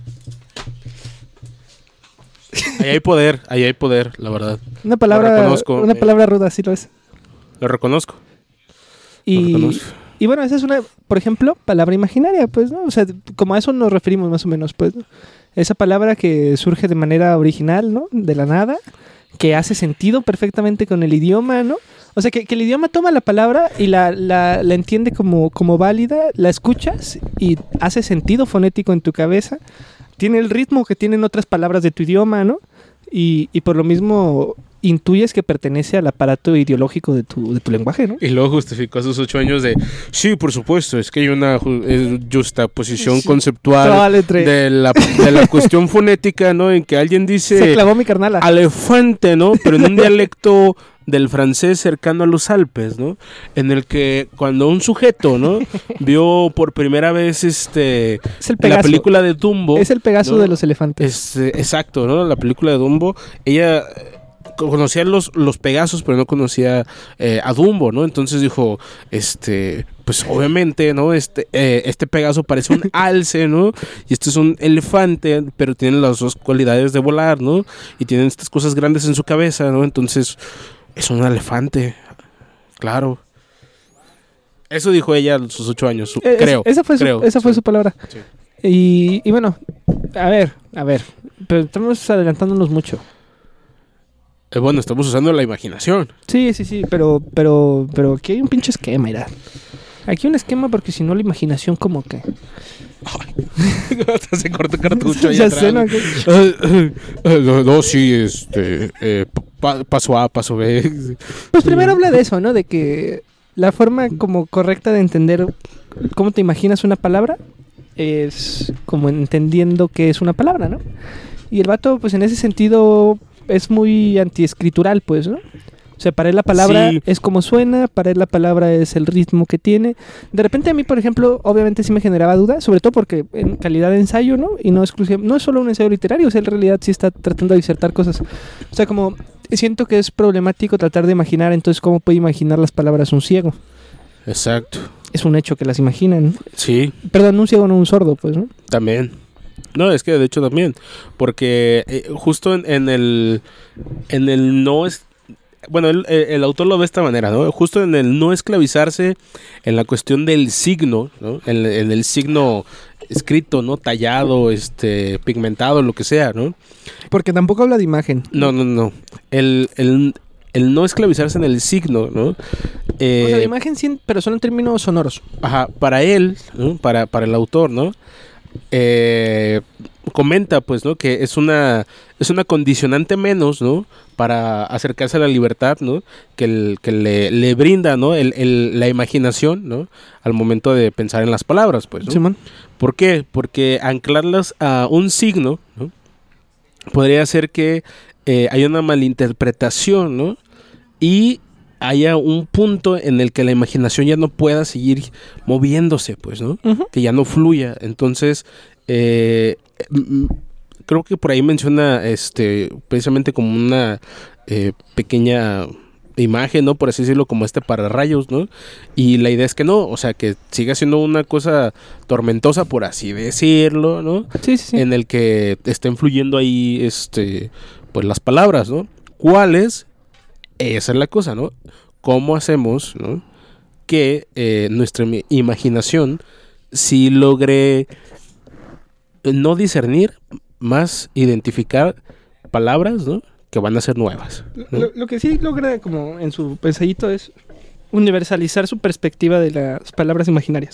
S1: Ahí hay poder, ahí hay poder, la verdad.
S2: Una palabra,
S1: Lo reconozco,
S2: una
S1: eh.
S2: palabra ruda, sí lo es.
S1: Lo reconozco. Lo
S2: Y,
S1: reconozco.
S2: y bueno, esa es una, por ejemplo, palabra imaginaria, pues, ¿no? O sea, como a eso nos referimos más o menos, pues, ¿no? Esa palabra que surge de manera original, ¿no? De la nada, que hace sentido perfectamente con el idioma, ¿no? O sea, que, que el idioma toma la palabra y la, la, la entiende como, como válida, la escuchas y hace sentido fonético en tu cabeza, tiene el ritmo que tienen otras palabras de tu idioma, ¿no? Y, y por lo mismo intuyes que pertenece al aparato ideológico de tu, de tu lenguaje, ¿no?
S1: Y luego justificó sus ocho años de, sí, por supuesto, es que hay una ju- eh, justaposición
S2: Sí.
S1: conceptual
S2: Toda letra.
S1: de la, de la cuestión fonética, ¿no? En que alguien
S2: Se
S1: dice
S2: clavó mi carnala.
S1: elefante, ¿no? Pero en un dialecto del francés cercano a los Alpes, ¿no? En el que cuando un sujeto, ¿no? Vio por primera vez este
S2: Es el
S1: la
S2: Pegaso.
S1: película de Dumbo.
S2: Es el Pegaso
S1: ¿no?
S2: de los elefantes.
S1: Este, exacto, ¿no? La película de Dumbo, ella eh, conocía los, los Pegasos, pero no conocía eh, a Dumbo, ¿no? Entonces dijo, este, pues obviamente, ¿no? Este, eh, este Pegaso parece un alce, ¿no? Y este es un elefante, pero tiene las dos cualidades de volar, ¿no? Y tiene estas cosas grandes en su cabeza, ¿no? Entonces, es un elefante, claro. Eso dijo ella a sus ocho años, su-
S2: Eh, es-
S1: creo.
S2: Esa fue,
S1: creo,
S2: su, esa fue
S1: sí.
S2: su palabra.
S1: Sí.
S2: Y, y bueno, a ver, a ver. Pero estamos adelantándonos mucho.
S1: Eh, bueno, estamos usando la imaginación.
S2: Sí, sí, sí, pero, pero, pero aquí hay un pinche esquema, mira. Aquí hay un esquema porque si no la imaginación como que...
S1: Se cortó cartucho ahí
S2: Ya
S1: atrás.
S2: sé, ¿no?
S1: Eh, eh, no, no, sí, este, eh, pa- paso A, paso B.
S2: Pues primero habla de eso, ¿no? De que la forma como correcta de entender cómo te imaginas una palabra es como entendiendo que es una palabra, ¿no? Y el vato, pues en ese sentido, es muy antiescritural, pues, ¿no? O sea, para él la palabra
S1: Sí.
S2: es como suena, para él la palabra es el ritmo que tiene. De repente a mí, por ejemplo, obviamente sí me generaba duda, sobre todo porque en calidad de ensayo, ¿no? Y no exclusiva, no es solo un ensayo literario, o sea, en realidad sí está tratando de disertar cosas. O sea, como siento que es problemático tratar de imaginar, entonces, ¿cómo puede imaginar las palabras un ciego?
S1: Exacto.
S2: Es un hecho que las imaginan.
S1: Sí,
S2: Perdón, un ciego, no un sordo, pues, ¿no?
S1: también. No, es que de hecho también. Porque eh, justo en, en el. En el no es. Bueno, el, el autor lo ve de esta manera, ¿no? Justo en el no esclavizarse en la cuestión del signo, ¿no? En, en el signo escrito, ¿no? Tallado, este, pigmentado, lo que sea, ¿no?
S2: Porque tampoco habla de imagen.
S1: No, no, no. El, el, el no esclavizarse en el signo, ¿no? Eh,
S2: o sea, la imagen sí, pero son en términos sonoros.
S1: Ajá, para él, ¿no? para, para el autor, ¿no? Eh, comenta, pues, ¿no? Que es una, es una condicionante menos, ¿no? Para acercarse a la libertad, ¿no? Que, el, que le, le brinda, ¿no? El, el, la imaginación, ¿no? Al momento de pensar en las palabras, pues, ¿no?
S2: Simón.
S1: ¿Por qué? Porque anclarlas a un signo, ¿no? Podría ser que eh, haya una malinterpretación, ¿no? Y haya un punto en el que la imaginación ya no pueda seguir moviéndose, pues, ¿no? Uh-huh. Que ya no fluya. Entonces, eh, m- creo que por ahí menciona, este, precisamente como una eh, pequeña imagen, ¿no? Por así decirlo, como este pararrayos, ¿no? Y la idea es que no, o sea, que siga siendo una cosa tormentosa, por así decirlo, ¿no?
S2: Sí, sí, sí.
S1: En el que estén fluyendo ahí, este, pues las palabras, ¿no? ¿Cuáles? Esa es la cosa, ¿no? ¿Cómo hacemos, ¿no? Que eh, nuestra imaginación sí logre no discernir, más identificar palabras, ¿no? Que van a ser nuevas, ¿no?
S2: Lo, lo que sí logra como en su ensayito es universalizar su perspectiva de las palabras imaginarias.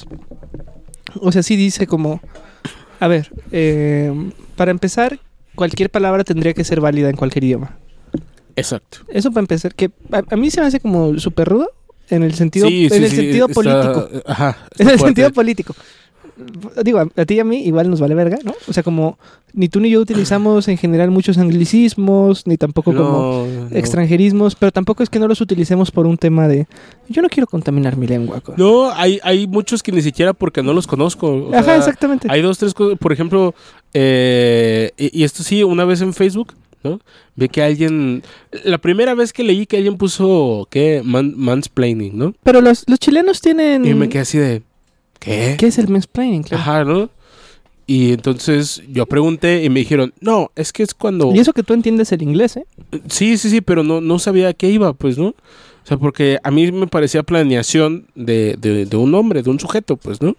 S2: O sea, sí dice como, a ver, eh, para empezar, cualquier palabra tendría que ser válida en cualquier idioma.
S1: Exacto.
S2: Eso para empezar, que a, a mí se me hace como súper rudo en el sentido,
S1: sí,
S2: en
S1: sí,
S2: el
S1: sí,
S2: sentido
S1: está,
S2: político.
S1: Ajá, está
S2: en el
S1: fuerte.
S2: sentido político. Digo, a, a ti y a mí igual nos vale verga, ¿no? O sea, como ni tú ni yo utilizamos en general muchos anglicismos, ni tampoco
S1: no,
S2: como
S1: no.
S2: extranjerismos, pero tampoco es que no los utilicemos por un tema de yo no quiero contaminar mi lengua. Con...
S1: No, hay, hay muchos que ni siquiera porque no los conozco. O
S2: Ajá,
S1: sea,
S2: exactamente.
S1: Hay dos, tres cosas, por ejemplo, eh, y, y esto sí, una vez en Facebook, ¿no? Vi que alguien, la primera vez que leí que alguien puso, ¿qué? Man, mansplaining, ¿no?
S2: Pero los, los chilenos tienen...
S1: Y me quedé así de, ¿qué?
S2: ¿Qué es el mansplaining? Claro.
S1: Ajá, ¿no? Y entonces yo pregunté y me dijeron, no, es que es cuando...
S2: Y eso que tú entiendes el inglés, ¿eh?
S1: Sí, sí, sí, pero no, no sabía a qué iba, pues, ¿no? O sea, porque a mí me parecía planeación de, de, de un hombre, de un sujeto, pues, ¿no?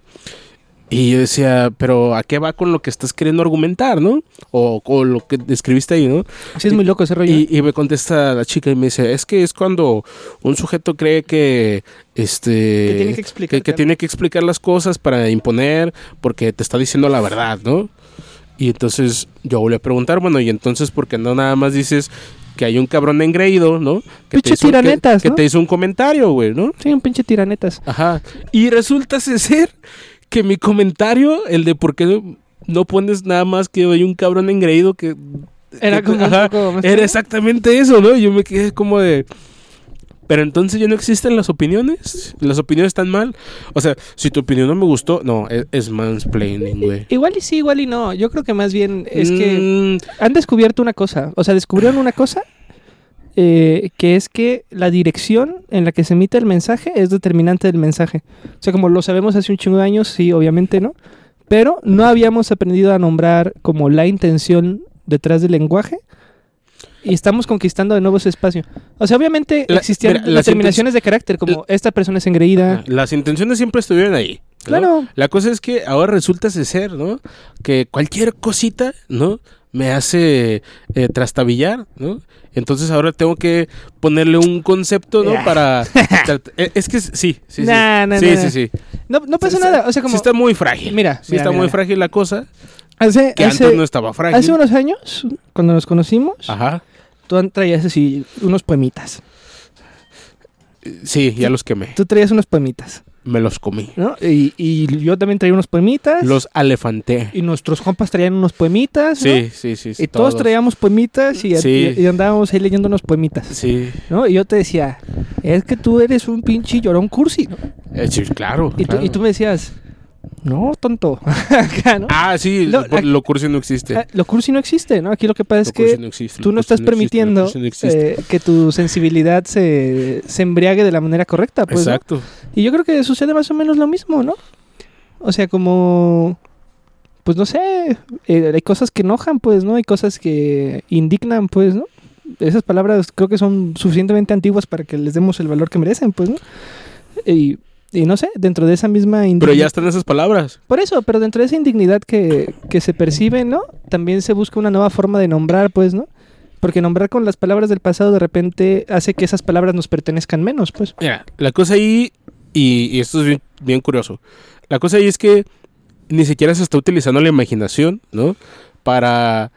S1: Y yo decía, pero ¿a qué va con lo que estás queriendo argumentar, no? O, o lo que describiste ahí, ¿no?
S2: Sí, es muy loco ese rollo.
S1: Y, y me contesta la chica y me dice, es que es cuando un sujeto cree que este
S2: que tiene que explicar,
S1: que, que
S2: claro.
S1: tiene que explicar las cosas para imponer, porque te está diciendo la verdad, ¿no? Y entonces yo volví a preguntar, bueno, y entonces ¿por qué no nada más dices que hay un cabrón engreído, ¿no? Que
S2: Pinche
S1: te hizo,
S2: tiranetas,
S1: que,
S2: ¿no?
S1: que te hizo un comentario, güey, ¿no?
S2: Sí, un pinche tiranetas.
S1: Ajá. Y resulta ser que mi comentario, el de por qué no pones nada más que hay un cabrón engreído que...
S2: Era
S1: que,
S2: como
S1: ajá,
S2: un poco más
S1: era exactamente eso, ¿no? Yo me quedé como de... Pero entonces ya no existen las opiniones. Las opiniones están mal. O sea, si tu opinión no me gustó, no, es, es mansplaining, güey.
S2: Igual y sí, igual y no. Yo creo que más bien es
S1: Mm.
S2: que han descubierto una cosa. O sea, descubrieron una cosa eh, que es que la dirección en la que se emite el mensaje es determinante del mensaje. O sea, como lo sabemos hace un chingo de años, sí, obviamente, ¿no? Pero no habíamos aprendido a nombrar como la intención detrás del lenguaje. Y estamos conquistando de nuevo ese espacio. O sea, obviamente
S1: La-
S2: existían
S1: mira, las
S2: determinaciones de carácter, como esta persona es engreída.
S1: Las intenciones siempre estuvieron ahí, ¿no?
S2: Claro.
S1: La cosa es que ahora resulta ser, ¿no? Que cualquier cosita, ¿no? Me hace eh, trastabillar, ¿no? Entonces ahora tengo que ponerle un concepto, ¿no? Para... eh, es que sí, sí, sí.
S2: Nah, nah,
S1: sí,
S2: nah,
S1: sí,
S2: nah.
S1: sí.
S2: No, no pasa
S1: Sí,
S2: nada. O sea, como...
S1: Sí está muy frágil.
S2: Mira,
S1: Sí
S2: mira,
S1: está
S2: mira,
S1: muy
S2: mira.
S1: frágil la cosa.
S2: Hace,
S1: Que
S2: hace,
S1: antes no estaba frágil.
S2: hace unos años, cuando nos conocimos,
S1: Ajá.
S2: tú traías así unos poemitas.
S1: Sí, ya los quemé.
S2: Tú traías unos poemitas,
S1: Me los comí.
S2: ¿no? Y, y yo también traía unos poemitas.
S1: Los alefanté.
S2: Y nuestros compas traían unos poemitas, ¿no?
S1: Sí, sí, sí. sí,
S2: Y todos traíamos poemitas y,
S1: Sí.
S2: y, y andábamos ahí leyendo unos poemitas,
S1: Sí.
S2: ¿no? Y yo te decía, es que tú eres un pinche llorón cursi, ¿no?
S1: Eh, sí, claro.
S2: Y tú,
S1: claro.
S2: y tú me decías, no, tonto. Acá, ¿no?
S1: Ah, sí,
S2: Lo-
S1: lo,
S2: aquí-
S1: lo cursi no existe.
S2: Ah, Lo cursi no existe, ¿no? Aquí lo que pasa es
S1: Lo cursi
S2: que
S1: no existe,
S2: tú
S1: lo
S2: no
S1: cursi
S2: estás
S1: no existe, lo
S2: permitiendo
S1: cursi no existe.
S2: eh, que tu sensibilidad se, se embriague de la manera correcta, pues, ¿no?
S1: Exacto.
S2: Y yo creo que sucede más o menos lo mismo, ¿no? O sea, como... Pues no sé, eh, hay cosas que enojan, pues, ¿no? Hay cosas que indignan, pues, ¿no? Esas palabras creo que son suficientemente antiguas para que les demos el valor que merecen, pues, ¿no? Y, y no sé, dentro de esa misma
S1: Pero
S2: indignidad...
S1: ya están esas palabras.
S2: Por eso, pero dentro de esa indignidad que, que se percibe, ¿no? También se busca una nueva forma de nombrar, pues, ¿no? Porque nombrar con las palabras del pasado de repente hace que esas palabras nos pertenezcan menos, pues.
S1: Mira, la cosa ahí, y, y esto es bien, bien curioso, la cosa ahí es que ni siquiera se está utilizando la imaginación, ¿no? Para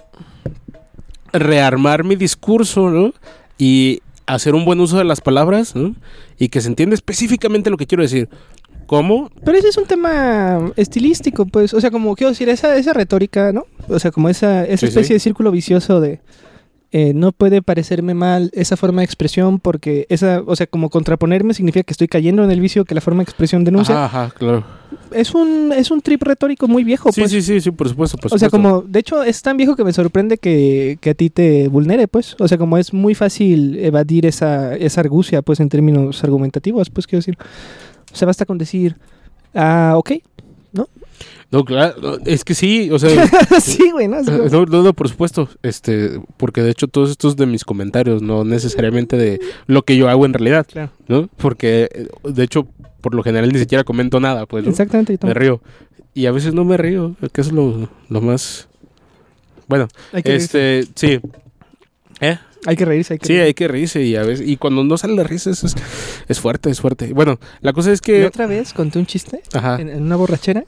S1: rearmar mi discurso, ¿no? Y hacer un buen uso de las palabras, ¿no? Y que se entienda específicamente lo que quiero decir. ¿Cómo?
S2: Pero ese es un tema estilístico, pues. O sea, como quiero decir, esa, esa retórica, ¿no? O sea, como esa, esa
S1: Sí,
S2: especie
S1: sí.
S2: de círculo vicioso de eh, no puede parecerme mal esa forma de expresión porque esa, o sea, como contraponerme significa que estoy cayendo en el vicio que la forma de expresión denuncia.
S1: Ajá, ajá, claro.
S2: Es un, es un trip retórico muy viejo,
S1: Sí,
S2: pues.
S1: sí, sí, sí, por supuesto, por
S2: O sea,
S1: supuesto.
S2: como, de hecho, es tan viejo que me sorprende que, que a ti te vulnere, pues. O sea, como es muy fácil evadir esa, esa argucia, pues, en términos argumentativos, pues, quiero decir. O sea, basta con decir, ah, ok, ¿no?
S1: No, claro, no, es que sí, o sea...
S2: sí, güey, ¿no? Es como-
S1: No, no, no, por supuesto, este, porque de hecho todos estos de mis comentarios, no necesariamente de lo que yo hago en realidad,
S2: Claro.
S1: ¿no? Porque, eh, de hecho, por lo general ni siquiera comento nada, pues, ¿no?
S2: Exactamente. y
S1: Me
S2: también-
S1: río. Y a veces no me río, que es lo, lo más... Bueno,
S2: Hay que reírse.
S1: este, sí. ¿Eh?
S2: Hay que reírse, hay que
S1: Sí,
S2: reírse.
S1: hay que reírse y a veces... Y cuando no sale la risa es, es, es fuerte, es fuerte. Bueno, la cosa es
S2: Y
S1: que...
S2: otra vez conté un chiste
S1: Ajá.
S2: en, en una borrachera.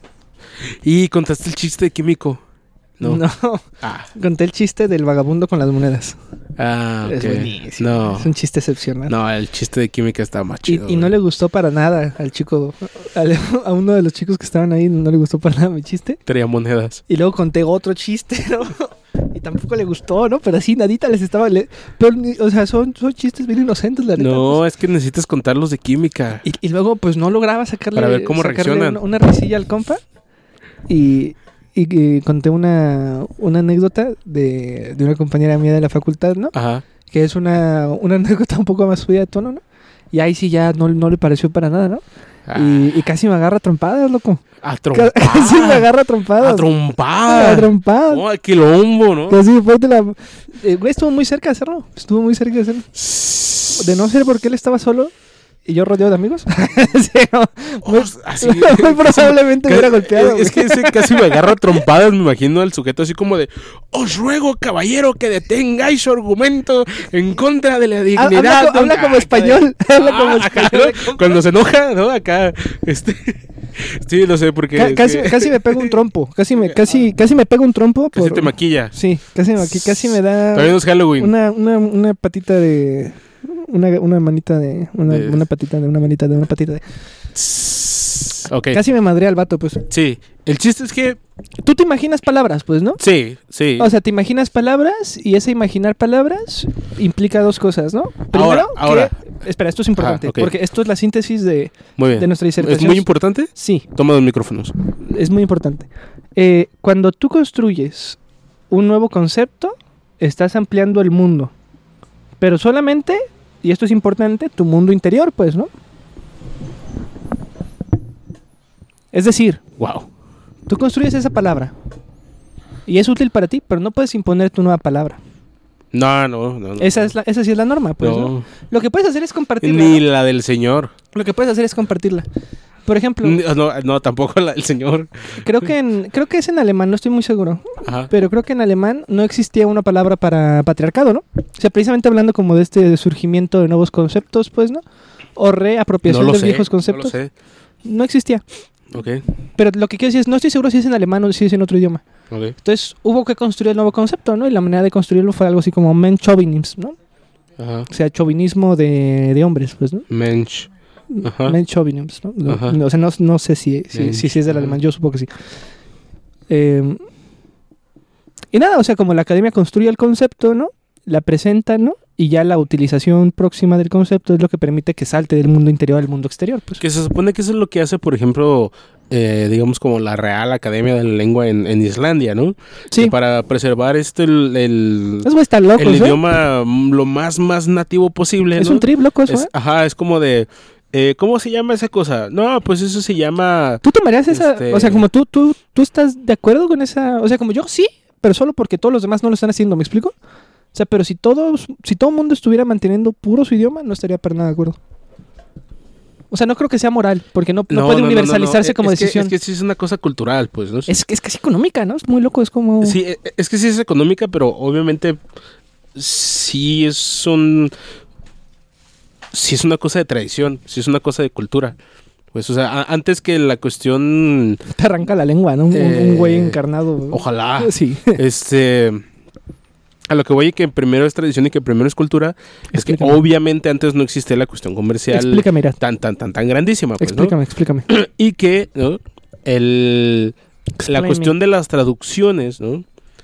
S1: Y contaste el chiste de químico. No.
S2: No,
S1: Ah,
S2: conté el chiste del vagabundo con las monedas.
S1: ah,
S2: Es
S1: ok.
S2: buenísimo.
S1: No.
S2: Es un chiste excepcional.
S1: No, el chiste de química está más
S2: Y,
S1: chido.
S2: y no
S1: güey.
S2: le gustó para nada al chico, al- a uno de los chicos que estaban ahí, no le gustó para nada mi chiste.
S1: Traía monedas.
S2: Y luego conté otro chiste, ¿no? Y tampoco le gustó, ¿no? Pero así nadita les estaba... le- Pero, ni- o sea, son, son chistes bien inocentes, la neta.
S1: No,
S2: pues.
S1: es que necesitas contarlos de química.
S2: Y, y luego, pues, no lograba sacarle...
S1: Para ver cómo
S2: sacarle
S1: reaccionan.
S2: Una, una risilla al compa. Y, y, y conté una, una anécdota de, de una compañera mía de la facultad, ¿no?
S1: Ajá.
S2: Que es una, una anécdota un poco más subida de tono, ¿no? Y ahí sí ya no, no le pareció para nada, ¿no?
S1: Ah,
S2: Y, y casi me agarra a trompadas, loco.
S1: a
S2: Ca-
S1: trompar.
S2: Casi me agarra a trompadas.
S1: A trompar.
S2: A trompadas.
S1: No, a quilombo, ¿no?
S2: Casi me parte la... Eh, güey, estuvo muy cerca de hacerlo. Estuvo muy cerca de hacerlo. De no ser porque él estaba solo y yo rodeado de amigos. Sí, no, muy,
S1: Oh, así,
S2: muy probablemente me hubiera golpeado.
S1: Es, es que ese casi me agarra a trompadas, me imagino al sujeto así como de: os ruego, caballero, que detengáis su argumento en contra de la
S2: güey.
S1: dignidad.
S2: habla, co- habla
S1: Ah,
S2: como
S1: acá-
S2: español. Habla como
S1: Ah, acá,
S2: español.
S1: ¿no? Cuando se enoja, ¿no? Acá, este... Sí, lo sé, porque...
S2: Ca-
S1: es
S2: casi,
S1: que-
S2: casi me pega un trompo. Casi me, casi, casi me pega un trompo.
S1: Casi
S2: por-
S1: te maquilla.
S2: Sí, casi me, maqui- casi me da
S1: Todavía no es Halloween.
S2: una, una, una patita de... Una, una manita de una,
S1: De-
S2: una patita de una manita de una patita de...
S1: Ok.
S2: Casi me madrea al vato, pues.
S1: Sí. El chiste es que...
S2: Tú te imaginas palabras, pues, ¿no?
S1: Sí, sí.
S2: O sea, te imaginas palabras y ese imaginar palabras implica dos cosas, ¿no? Primero,
S1: Ahora,
S2: que-
S1: ahora.
S2: Espera, esto es importante,
S1: Ah, ok.
S2: porque esto es la síntesis de,
S1: Muy bien.
S2: de nuestra
S1: ¿Es
S2: disertación.
S1: muy importante?
S2: Sí,
S1: Toma los micrófonos.
S2: es muy importante. Eh, cuando tú construyes un nuevo concepto, estás ampliando el mundo. Pero solamente, y esto es importante, tu mundo interior, pues, ¿no? Es decir,
S1: Wow.
S2: tú construyes esa palabra y es útil para ti, pero no puedes imponer tu nueva palabra.
S1: No, no, no. no.
S2: Esa, es la, esa sí es la norma, pues, ¿no?
S1: No.
S2: Lo que puedes hacer es compartirla.
S1: Ni
S2: ¿no?
S1: la del señor.
S2: Lo que puedes hacer es compartirla. Por ejemplo,
S1: Ni- No, no, tampoco la del señor.
S2: creo que en, creo que es en alemán, no estoy muy seguro,
S1: Ajá.
S2: pero creo que en alemán no existía una palabra para patriarcado, ¿no? O sea, precisamente hablando como de este surgimiento de nuevos conceptos, pues, ¿no? O reapropiación
S1: No lo
S2: de
S1: sé.
S2: viejos
S1: No lo
S2: conceptos.
S1: sé.
S2: No existía.
S1: Ok.
S2: Pero lo que quiero decir es, no estoy seguro si es en alemán o si es en otro idioma.
S1: Ok.
S2: Entonces, hubo que construir el nuevo concepto, ¿no? Y la manera de construirlo fue algo así como menchauvinism, ¿no?
S1: Ajá.
S2: O sea, chauvinismo de, de hombres, pues, ¿no?
S1: Mensch. Ajá.
S2: Menchauvinism, ¿no?
S1: Ajá.
S2: No, o sea, no, no sé si, si, si, si es del
S1: Mensch.
S2: alemán, yo supongo que sí. Eh, y nada, o sea, como la academia construye el concepto, ¿no? La presenta, ¿no? Y ya la utilización próxima del concepto es lo que permite que salte del mundo interior al mundo exterior, pues.
S1: Que se supone que eso es lo que hace, por ejemplo, eh, digamos como la Real Academia de la Lengua en, en Islandia, ¿no?
S2: Sí,
S1: Que para preservar este el, el,
S2: esos güeyes están locos,
S1: el
S2: ¿eh?
S1: idioma mm, lo más más nativo posible,
S2: Es
S1: ¿no?
S2: un trip loco eso,
S1: Es-
S2: ¿eh?
S1: Ajá, es como de eh, ¿cómo se llama esa cosa? No, pues eso se llama
S2: ¿Tú tomarías esa?
S1: este-
S2: O sea, como tú, tú, tú estás de acuerdo con esa... O sea, como yo sí, pero solo porque todos los demás no lo están haciendo, ¿me explico? O sea, pero si todos, si todo el mundo estuviera manteniendo puro su idioma, no estaría para nada de acuerdo. O sea, no creo que sea moral, porque no, no, puede universalizarse
S1: es
S2: como
S1: que-
S2: decisión.
S1: Es que sí es una cosa cultural, pues, ¿no?
S2: Es que es casi económica, ¿no? Es muy loco, es como...
S1: Sí, e- es que sí es económica, pero obviamente sí es un... Sí es una cosa de tradición, sí es una cosa de cultura. Pues, o sea, a- antes que la cuestión...
S2: Te arranca la lengua, ¿no? Un,
S1: Eh,
S2: un güey encarnado.
S1: Ojalá.
S2: Sí.
S1: Este... A lo que voy, que primero es tradición y que primero es cultura, es que
S2: Explícame.
S1: obviamente antes no existía la cuestión comercial
S2: Explícame, Irat.
S1: tan, tan, tan, tan grandísima. Pues, ¿no?
S2: Explícame, explícame.
S1: Y que, ¿no? El, la
S2: Explain me.
S1: cuestión de las traducciones, ¿no?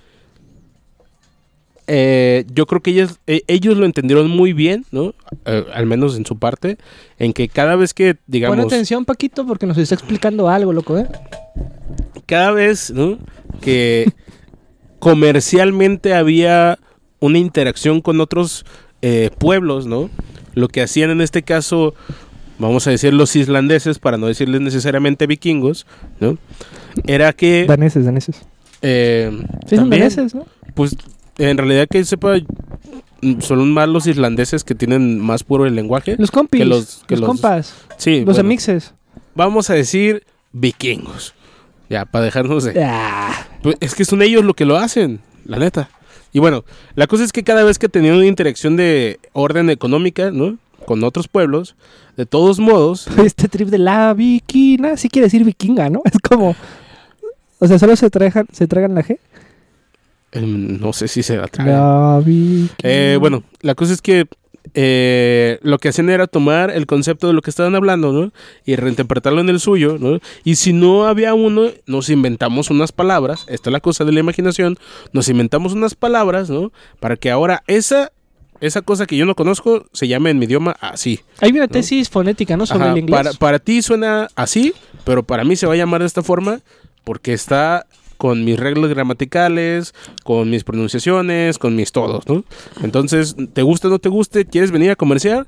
S1: Eh, yo creo que ellos, eh, ellos lo entendieron muy bien, ¿no? Eh, al menos en su parte, en que cada vez que, digamos,
S2: Pon atención, Paquito, porque nos está explicando algo, loco, ¿eh?
S1: cada vez, ¿no? Que comercialmente había una interacción con otros eh, pueblos, ¿no? Lo que hacían en este caso, vamos a decir los islandeses, para no decirles necesariamente vikingos, ¿no? Era que...
S2: Daneses, daneses.
S1: eh,
S2: Sí, son
S1: también,
S2: daneses, ¿no?
S1: pues, en realidad que sepa, mm, son más los islandeses que tienen más puro el lenguaje.
S2: Los compis,
S1: que los, que
S2: los
S1: los-
S2: compas,
S1: Sí,
S2: los
S1: bueno,
S2: amixes.
S1: vamos a decir vikingos. Ya, para dejarnos de...
S2: Ah,
S1: Pues es que son ellos lo que lo hacen, la neta. Y bueno, la cosa es que cada vez que tenían una interacción de orden económica, ¿no? Con otros pueblos, de todos modos,
S2: este trip de la vikinga, sí quiere decir vikinga, ¿no? Es como... O sea, solo se tragan, se tragan la G.
S1: eh, no sé si se atrae.
S2: La vikinga.
S1: Eh, bueno, la cosa es que eh, lo que hacían era tomar el concepto de lo que estaban hablando, ¿no? Y reinterpretarlo en el suyo, ¿no? Y si no había uno, nos inventamos unas palabras, esta es la cosa de la imaginación, nos inventamos unas palabras, ¿no? Para que ahora esa, esa cosa que yo no conozco se llame en mi idioma así.
S2: Hay una tesis fonética, ¿no? Sobre
S1: Ajá,
S2: el inglés.
S1: para, para ti suena así, pero para mí se va a llamar de esta forma porque está con mis reglas gramaticales, con mis pronunciaciones, con mis todos, ¿no? Entonces, te guste o no te guste, ¿quieres venir a comerciar?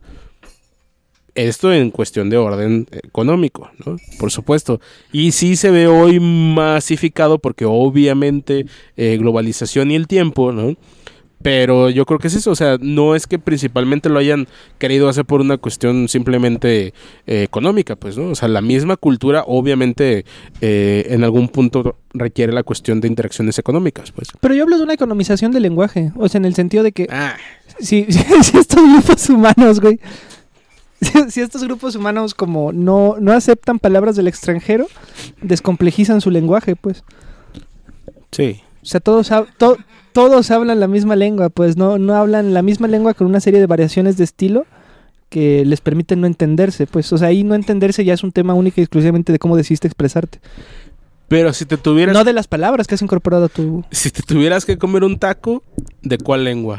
S1: Esto en cuestión de orden económico, ¿no? Por supuesto. Y sí se ve hoy masificado porque obviamente eh, globalización y el tiempo, ¿no? Pero yo creo que es eso, o sea, no es que principalmente lo hayan querido hacer por una cuestión simplemente eh, económica, pues, ¿no? O sea, la misma cultura obviamente eh, en algún punto requiere la cuestión de interacciones económicas, pues.
S2: Pero yo hablo de una economización del lenguaje. O sea, en el sentido de que
S1: Ah,
S2: si, si, si estos grupos humanos, güey, si, si estos grupos humanos como no, no aceptan palabras del extranjero, descomplejizan su lenguaje, pues.
S1: sí.
S2: O sea, todos, hab- to- todos hablan la misma lengua, pues no, no hablan la misma lengua con una serie de variaciones de estilo que les permiten no entenderse, pues. O sea, ahí no entenderse ya es un tema único y exclusivamente de cómo decidiste expresarte.
S1: Pero si te tuvieras,
S2: No de las palabras que has incorporado a tu...
S1: si te tuvieras que comer un taco, ¿de cuál lengua?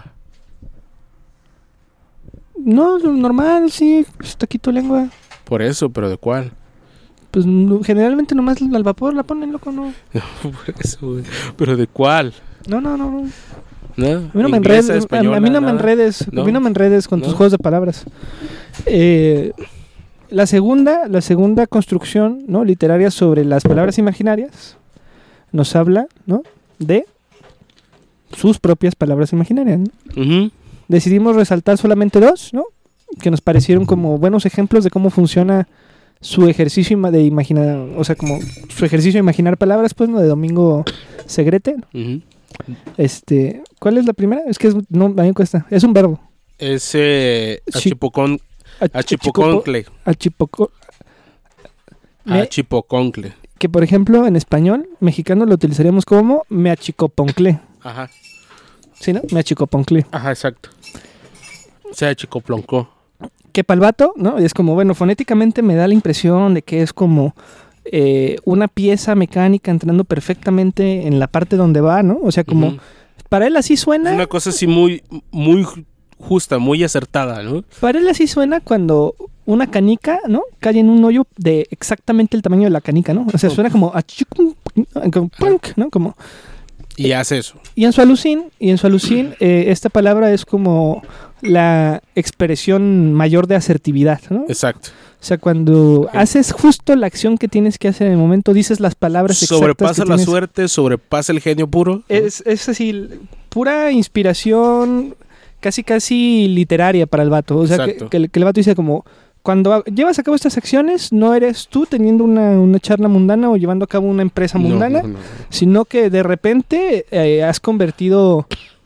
S2: No, normal, sí, pues, taquito de lengua.
S1: Por eso, pero ¿de cuál?
S2: Pues no- generalmente nomás al vapor la ponen, loco, ¿no?
S1: Por eso, güey. Pero ¿de cuál?
S2: No, no, no. no.
S1: ¿No?
S2: A mí no me
S1: Inglesa,
S2: enredes, a, a
S1: española,
S2: mí no me
S1: nada.
S2: enredes,
S1: ¿No?
S2: a mí no me enredes con tus
S1: ¿No?
S2: juegos de palabras. Eh, la segunda, la segunda construcción, ¿no? literaria sobre las palabras imaginarias nos habla, ¿no? de sus propias palabras imaginarias, ¿no?
S1: Ujú.
S2: Decidimos resaltar solamente dos, ¿no? Que nos parecieron como buenos ejemplos de cómo funciona su ejercicio ima- de imaginar, o sea, como su ejercicio de imaginar palabras, pues, ¿no? De Domingo Segrete.
S1: Ujú.
S2: Este, ¿cuál es la primera? Es que es, no, a mí me cuesta. Es un verbo.
S1: Ese
S2: Sí.
S1: achipocón,
S2: Ach-
S1: achipoconcle.
S2: achipoco- Me-
S1: Achipoconcle.
S2: que por ejemplo en español mexicano lo utilizaríamos como me achicoponcle.
S1: Ajá.
S2: ¿Sí, no? Me achicoponcle.
S1: Ajá, exacto. Se achicoploncó.
S2: Que para el vato, ¿no? Es como, bueno, fonéticamente me da la impresión de que es como eh, una pieza mecánica entrando perfectamente en la parte donde va, ¿no? O sea, como
S1: Ujú.
S2: para él así
S1: Es
S2: suena.
S1: una cosa así muy, muy justa, muy acertada, ¿no?
S2: Para él así suena cuando una canica, ¿no? Cae en un hoyo de exactamente el tamaño de la canica, ¿no? O sea, suena como achicum, como punk, ¿no? Como
S1: Y hace eso.
S2: y en su alucín, y en su alucín, eh, esta palabra es como la expresión mayor de asertividad, ¿no?
S1: Exacto.
S2: O sea, cuando
S1: Ok.
S2: haces justo la acción que tienes que hacer en el momento, dices las palabras exactas
S1: Sobrepasa
S2: que
S1: la
S2: tienes.
S1: suerte, sobrepasa el genio puro.
S2: Es, es así, pura inspiración casi casi literaria para el vato. O sea, que,
S1: Exacto.
S2: que el, que el vato dice como, cuando ha- llevas a cabo estas acciones, no eres tú teniendo una, una charla mundana o llevando a cabo una empresa
S1: No,
S2: mundana,
S1: no, no.
S2: sino que de repente eh, has convertido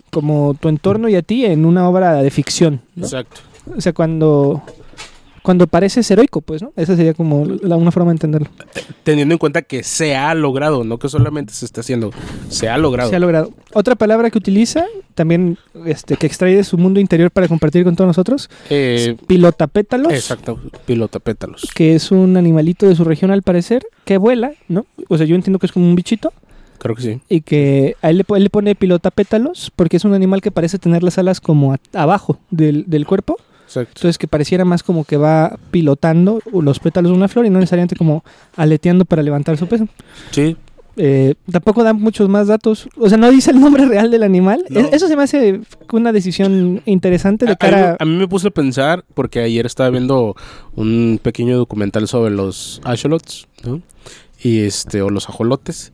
S2: como tu entorno y a ti en una obra de ficción, ¿no?
S1: Exacto.
S2: O sea, cuando, cuando pareces heroico, pues, ¿no? Esa sería como la, una forma de entenderlo.
S1: Teniendo en cuenta que se ha logrado, no que solamente se está haciendo, se ha logrado.
S2: Se ha logrado. Otra palabra que utiliza, también este, que extrae de su mundo interior para compartir con todos nosotros,
S1: Eh,
S2: es pilotapétalos.
S1: exacto, pilotapétalos.
S2: Que es un animalito de su región al parecer, que vuela, ¿no? O sea, yo entiendo que es como un bichito.
S1: Creo que sí.
S2: Y que a él le, él le pone pilotapétalos porque es un animal que parece tener las alas como a, abajo del, del cuerpo.
S1: Exacto.
S2: Entonces que pareciera más como que va pilotando los pétalos de una flor y no necesariamente como aleteando para levantar su peso.
S1: Sí.
S2: Eh, tampoco dan muchos más datos. O sea, no dice el nombre real del animal.
S1: No.
S2: Es- Eso se me hace una decisión interesante de
S1: A, a
S2: cara...
S1: mí, a mí me puse a pensar, porque ayer estaba viendo un pequeño documental sobre los axolots, ¿no? Y este, o los ajolotes.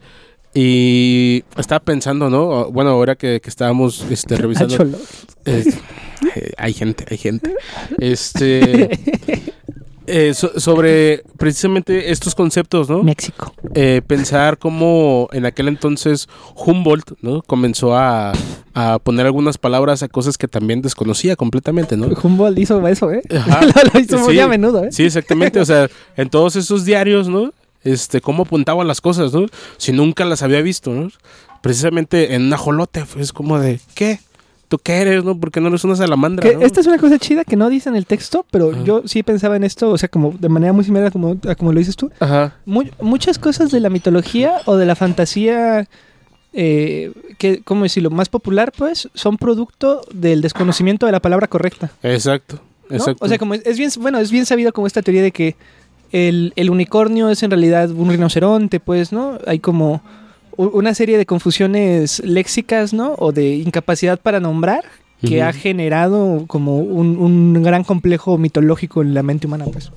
S1: Y estaba pensando, ¿no? Bueno, ahora que, que estábamos este, revisando.
S2: Acholo.
S1: eh, eh, hay gente, hay gente. Este. eh, so- sobre precisamente estos conceptos, ¿no?
S2: México.
S1: Eh, pensar cómo en aquel entonces Humboldt, ¿no? Comenzó a, a poner algunas palabras a cosas que también desconocía completamente, ¿no?
S2: Humboldt hizo eso, ¿eh?
S1: Ajá.
S2: lo, lo hizo muy
S1: Sí,
S2: a menudo, ¿eh?
S1: Sí, exactamente. O sea, en todos esos diarios, ¿no? Este, cómo apuntaban las cosas, ¿no? Si nunca las había visto, ¿no? Precisamente en un ajolote, es como de, ¿qué? ¿Tú qué eres, no? Porque no eres una salamandra,
S2: Que
S1: ¿no?
S2: esta es una cosa chida que no dice en el texto, pero
S1: Ajá.
S2: yo sí pensaba en esto, o sea, como de manera muy similar a como, a como lo dices tú.
S1: Ajá.
S2: Mu- muchas cosas de la mitología o de la fantasía, eh, que, ¿cómo decirlo? Más popular, pues, son producto del desconocimiento de la palabra correcta,
S1: Exacto.
S2: ¿no?
S1: Exacto.
S2: O sea, como es, es bien, bueno, es bien sabido como esta teoría de que el, el unicornio es en realidad un rinoceronte, pues, ¿no? Hay como u- una serie de confusiones léxicas, ¿no? O de incapacidad para nombrar que
S1: Ujú.
S2: ha generado como un, un gran complejo mitológico en la mente humana, pues.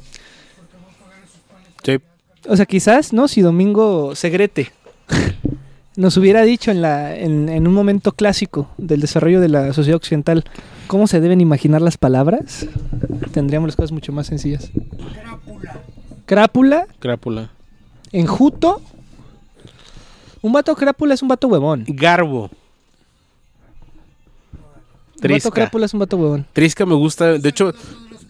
S1: Sí.
S2: O sea, quizás, ¿no? Si Domingo Segrete nos hubiera dicho en, la, en, en un momento clásico del desarrollo de la sociedad occidental cómo se deben imaginar las palabras, tendríamos las cosas mucho más sencillas. Crápula,
S1: Crápula.
S2: enjuto. Un vato crápula es un vato huevón.
S1: Garbo.
S2: Un vato
S1: Trisca.
S2: crápula es un vato huevón.
S1: Trisca me gusta. De hecho,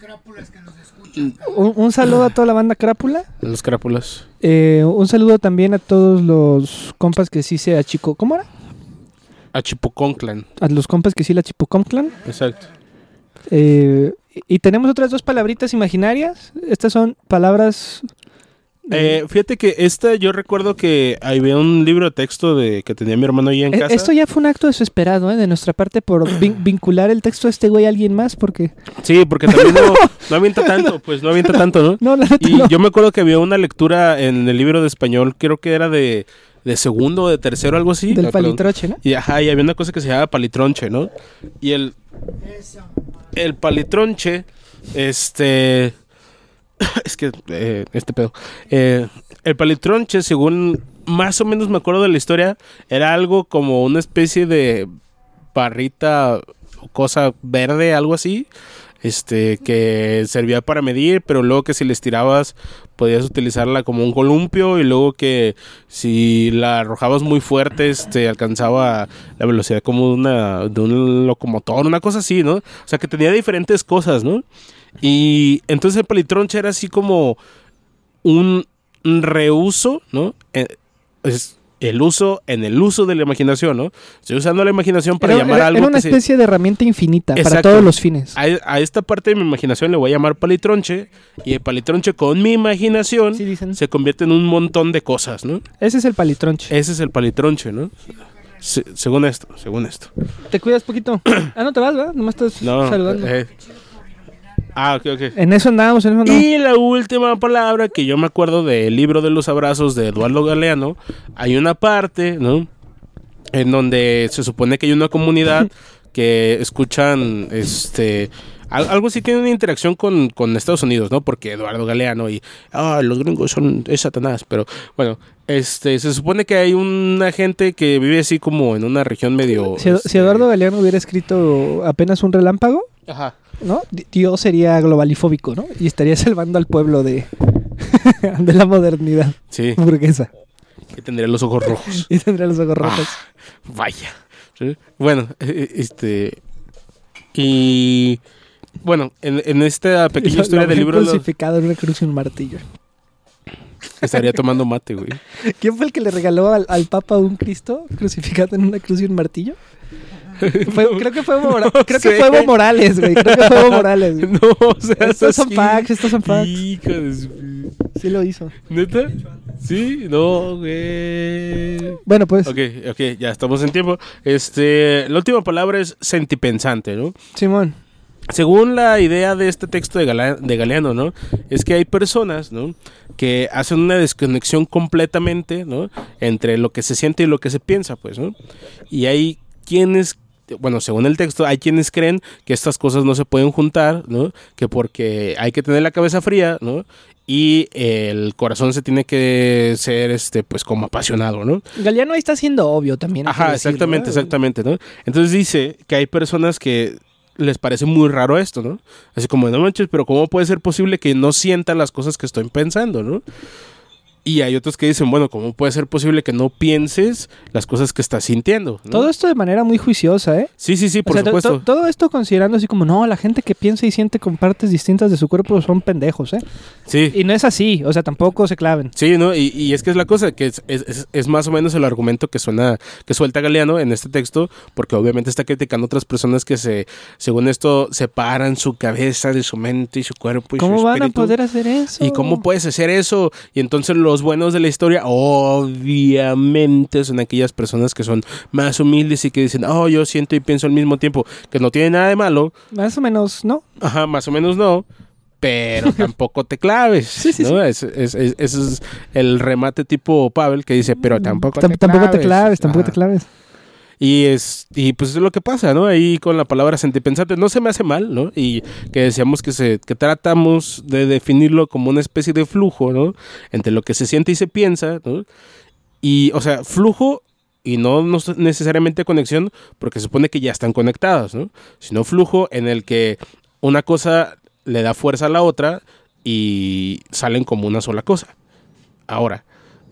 S2: Un, un saludo a toda la banda crápula.
S1: los crápulas.
S2: Eh, un saludo también a todos los compas que sí se achicó. ¿Cómo era?
S1: Achipoconclan.
S2: A los compas que sí la chipocomclan.
S1: Exacto.
S2: Eh, y tenemos otras dos palabritas imaginarias. Estas son palabras...
S1: Eh, fíjate que esta yo recuerdo que había un libro de texto de que tenía mi hermano ahí en
S2: Eh,
S1: casa.
S2: Esto ya fue un acto desesperado, ¿eh? De nuestra parte por vin- vincular el texto de este güey a alguien más, porque...
S1: Sí, porque también no, no avienta tanto, pues no avienta tanto, ¿no?
S2: No, la neta
S1: Y
S2: no.
S1: yo me acuerdo que había una lectura en el libro de español, creo que era de, de segundo o de tercero, algo así.
S2: Del
S1: Ah, perdón.
S2: palitroche, ¿no?
S1: Y ajá, y había una cosa que se llamaba palitronche, ¿no? Y el, el palitronche, este... Es que, eh, este pedo. Eh, el palitronche, según más o menos me acuerdo de la historia, era algo como una especie de barrita o cosa verde, algo así, este, que servía para medir, pero luego que si les tirabas podías utilizarla como un columpio y luego que si la arrojabas muy fuerte, este, alcanzaba la velocidad como de, una, de un locomotor, una cosa así, ¿no? O sea, que tenía diferentes cosas, ¿no? Y entonces el palitronche era así como un reuso, ¿no? Eh, es el uso en el uso de la imaginación, ¿no? Estoy usando la imaginación para
S2: Era,
S1: llamar
S2: era-
S1: a algo
S2: era una
S1: que se-
S2: especie de herramienta infinita para
S1: Exacto.
S2: todos los fines.
S1: a, a esta parte de mi imaginación le voy a llamar palitronche y el palitronche con mi imaginación
S2: Sí, dicen.
S1: se convierte en un montón de cosas, ¿no?
S2: Ese es el palitronche.
S1: Ese es el palitronche, ¿no? Se- según esto, según esto.
S2: Te cuidas poquito. Ah, no te vas, ¿verdad? Nomás estás
S1: No.
S2: saludando.
S1: eh. Ah, ok, ok.
S2: En eso andábamos, en eso andábamos.
S1: Y la última palabra que yo me acuerdo del libro de los abrazos de Eduardo Galeano, hay una parte, ¿no? En donde se supone que hay una comunidad que escuchan, este, al- algo así tiene una interacción con, con Estados Unidos, ¿no? Porque Eduardo Galeano y, ah, los gringos son, es Satanás, pero bueno, este, se supone que hay una gente que vive así como en una región medio...
S2: Si,
S1: este,
S2: si Eduardo Galeano hubiera escrito apenas un relámpago,
S1: Ajá.
S2: ¿no? Di- Dios sería globalifóbico, ¿no? Y estaría salvando al pueblo de, de la modernidad
S1: Sí,
S2: burguesa.
S1: que tendría los ojos rojos.
S2: Y tendría los ojos rojos.
S1: Ah, vaya, ¿sí? Bueno, este... Y... Bueno, en, en esta pequeña
S2: Lo-
S1: historia
S2: lo
S1: del
S2: ven
S1: libro... lo-
S2: crucificado en una cruz y un martillo.
S1: estaría tomando mate, güey.
S2: ¿Quién fue el que le regaló al, al Papa un Cristo crucificado en una cruz y un martillo? Fue- creo que fue Evo, Mora-
S1: No
S2: creo
S1: sé.
S2: que fue Evo Morales, güey. Creo que fue Evo Morales. güey.
S1: No, o sea...
S2: Estos son
S1: así.
S2: facts, estos son facts.
S1: Hijo de su-
S2: Sí lo hizo.
S1: ¿Neta? Sí, no, güey.
S2: Bueno, pues,
S1: Ok, ok, ya estamos en tiempo. Este, la última palabra es sentipensante, ¿no?
S2: Simón.
S1: Según la idea de este texto de, Gala- de Galeano, ¿no? Es que hay personas, ¿no? Que hacen una desconexión completamente, ¿no? Entre lo que se siente y lo que se piensa, pues, ¿no? Y hay quienes, bueno, según el texto, hay quienes creen que estas cosas no se pueden juntar, ¿no? Que porque hay que tener la cabeza fría, ¿no? Y el corazón se tiene que ser, este, pues, como apasionado, ¿no?
S2: Galeano ahí está siendo obvio también. hay que
S1: Ajá,
S2: decirlo,
S1: exactamente,
S2: ¿eh?
S1: exactamente, ¿no? Entonces dice que hay personas que les parece muy raro esto, ¿no? Así como, no manches, pero ¿cómo puede ser posible que no sienta las cosas que estoy pensando, ¿no? Y hay otros que dicen, bueno, ¿cómo puede ser posible que no pienses las cosas que estás sintiendo? ¿no?
S2: Todo esto de manera muy juiciosa, ¿eh?
S1: Sí, sí, sí,
S2: O
S1: por
S2: sea, to-
S1: supuesto.
S2: to- todo esto considerando así como, no, la gente que piensa y siente con partes distintas de su cuerpo son pendejos, ¿eh?
S1: Sí.
S2: Y no es así, o sea, tampoco se claven.
S1: Sí, ¿no? Y, y es que es la cosa, que es, es- es- es más o menos el argumento que suena, que suelta Galeano en este texto, porque obviamente está criticando a otras personas que se, según esto, separan su cabeza de su mente y su cuerpo y
S2: ¿Cómo
S1: su
S2: van a
S1: espíritu.
S2: poder hacer eso?
S1: ¿Y cómo puedes hacer eso? Y entonces los buenos de la historia, obviamente, son aquellas personas que son más humildes y que dicen, oh, yo siento y pienso al mismo tiempo, que no tiene nada de malo.
S2: Más o menos, ¿no?
S1: Ajá, más o menos no. Pero tampoco te claves.
S2: Sí, sí,
S1: ¿no? Es, es, es- ese es el remate tipo Pavel que dice, pero tampoco
S2: Tam-
S1: te
S2: tampoco
S1: claves.
S2: te claves, tampoco te
S1: Ajá.
S2: claves.
S1: Y es y pues es lo que pasa, ¿no? Ahí con la palabra sentipensante no se me hace mal, ¿no? Y que decíamos que se que tratamos de definirlo como una especie de flujo, ¿no? Entre lo que se siente y se piensa, ¿no? Y, o sea, flujo y no, no necesariamente conexión, porque se supone que ya están conectadas, ¿no? Sino flujo en el que una cosa le da fuerza a la otra y salen como una sola cosa. Ahora,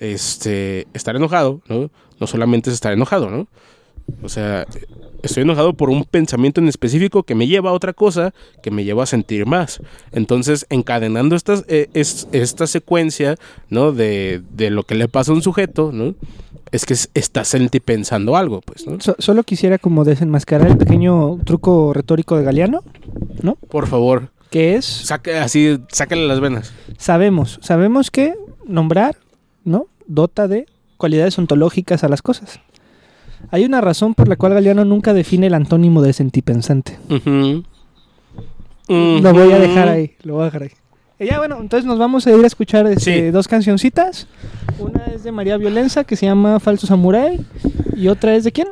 S1: este, estar enojado, ¿no? No solamente es estar enojado, ¿no? O sea, estoy enojado por un pensamiento en específico que me lleva a otra cosa, que me lleva a sentir más. Entonces, encadenando estas, eh, es, esta secuencia, ¿no? De, de lo que le pasa a un sujeto, ¿no? Es que es- está sentipensando algo, pues, ¿no?
S2: So- solo quisiera como desenmascarar el pequeño truco retórico de Galeano, ¿no?
S1: Por favor,
S2: Que es,
S1: saque, así, sácale las venas.
S2: sabemos, sabemos que nombrar, ¿no? Dota de cualidades ontológicas a las cosas. Hay una razón por la cual Galeano nunca define el antónimo de sentipensante.
S1: Ujú.
S2: Lo voy a
S1: Ujú.
S2: dejar ahí, lo voy a dejar ahí. Y ya bueno, entonces nos vamos a ir a escuchar este,
S1: Sí.
S2: dos cancioncitas. Una es de María Violenza que se llama Falso Samurai y otra es de quién?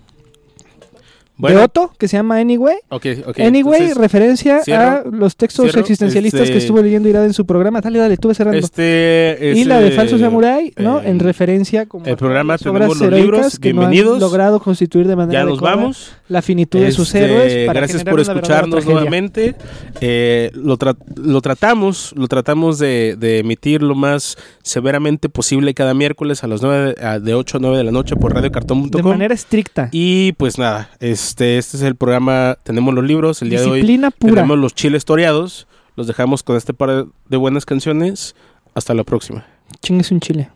S1: Bueno,
S2: De Otto, que se llama Anyway.
S1: ok, ok.
S2: Anyway,
S1: entonces,
S2: referencia
S1: cierro,
S2: a los textos
S1: cierro,
S2: existencialistas
S1: este-
S2: que estuvo leyendo Irad en su programa. Dale, dale, estuve cerrando.
S1: este es,
S2: y la de
S1: eh,
S2: Falso Samurai, ¿no?
S1: eh,
S2: en referencia como
S1: el
S2: a
S1: programa
S2: todas las
S1: tenemos
S2: obras
S1: los libros,
S2: heroicas que no han
S1: bienvenidos.
S2: logrado constituir de manera
S1: Ya nos
S2: adecuada
S1: vamos.
S2: la finitud de sus
S1: Este,
S2: héroes para
S1: gracias
S2: generar
S1: por
S2: una verdadera
S1: escucharnos
S2: tragedia.
S1: nuevamente. Eh, lo, tra- lo tratamos, lo tratamos de, de emitir lo más severamente posible cada miércoles a las nueve, a- de ocho a nueve de la noche por radio cartón punto
S2: De
S1: com.
S2: manera estricta.
S1: Y pues nada, este, este es el programa. Tenemos los libros. El día de hoy
S2: Disciplina pura.
S1: tenemos los chiles toreados. Los dejamos con este par de buenas canciones. Hasta la próxima.
S2: Chingues un chile.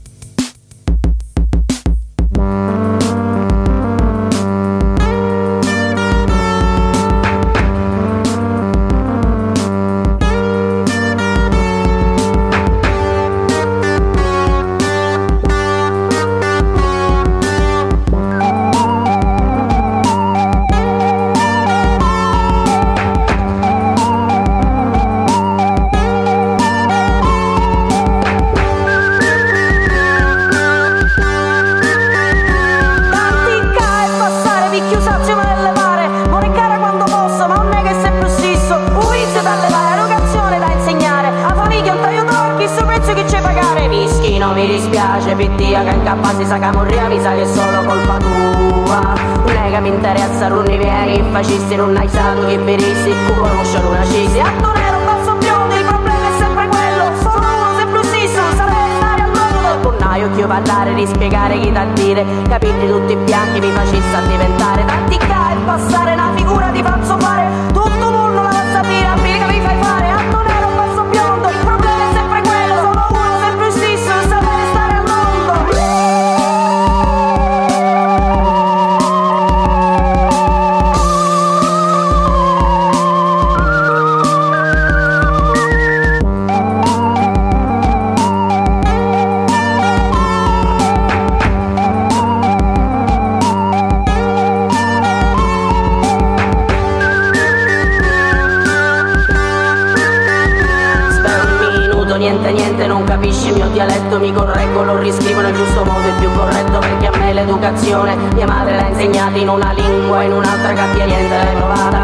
S3: Fatica e passare, picchiusaccio ma nelle mare. Muore cara quando posso, ma non è che è sempre stesso. Un vizio da levare, educazione da insegnare. A famiglia un taglio d'occhi, sto prezzo che c'è pagare. Mischi, non mi dispiace, pittia che incappa si sa che morria, mi sa che è solo colpa tua. Non è che mi interessa, non ne vieni, fascisti, non hai santo che verissi, tu conosci una cisi. Atto nero, basso biondo, il problema è sempre quello. Sono uno sempre stesso, saprei stare al mondo del io chi parlare, rispiegare chi da dire, capirli tutti bianchi mi facesse a diventare tattica e passare una figura ti faccio fare, tutto il mondo la va a sapere, a me che mi fai fare, atto nero, basso biondo, il problema è sempre quello, sono uno sempre il stesso, sapere stare al mondo. Niente, niente, non capisci il mio dialetto, mi correggo, lo riscrivo nel giusto modo, il più corretto, perché a me l'educazione mia madre l'ha insegnata in una lingua, in un'altra che abbia niente l'hai provata,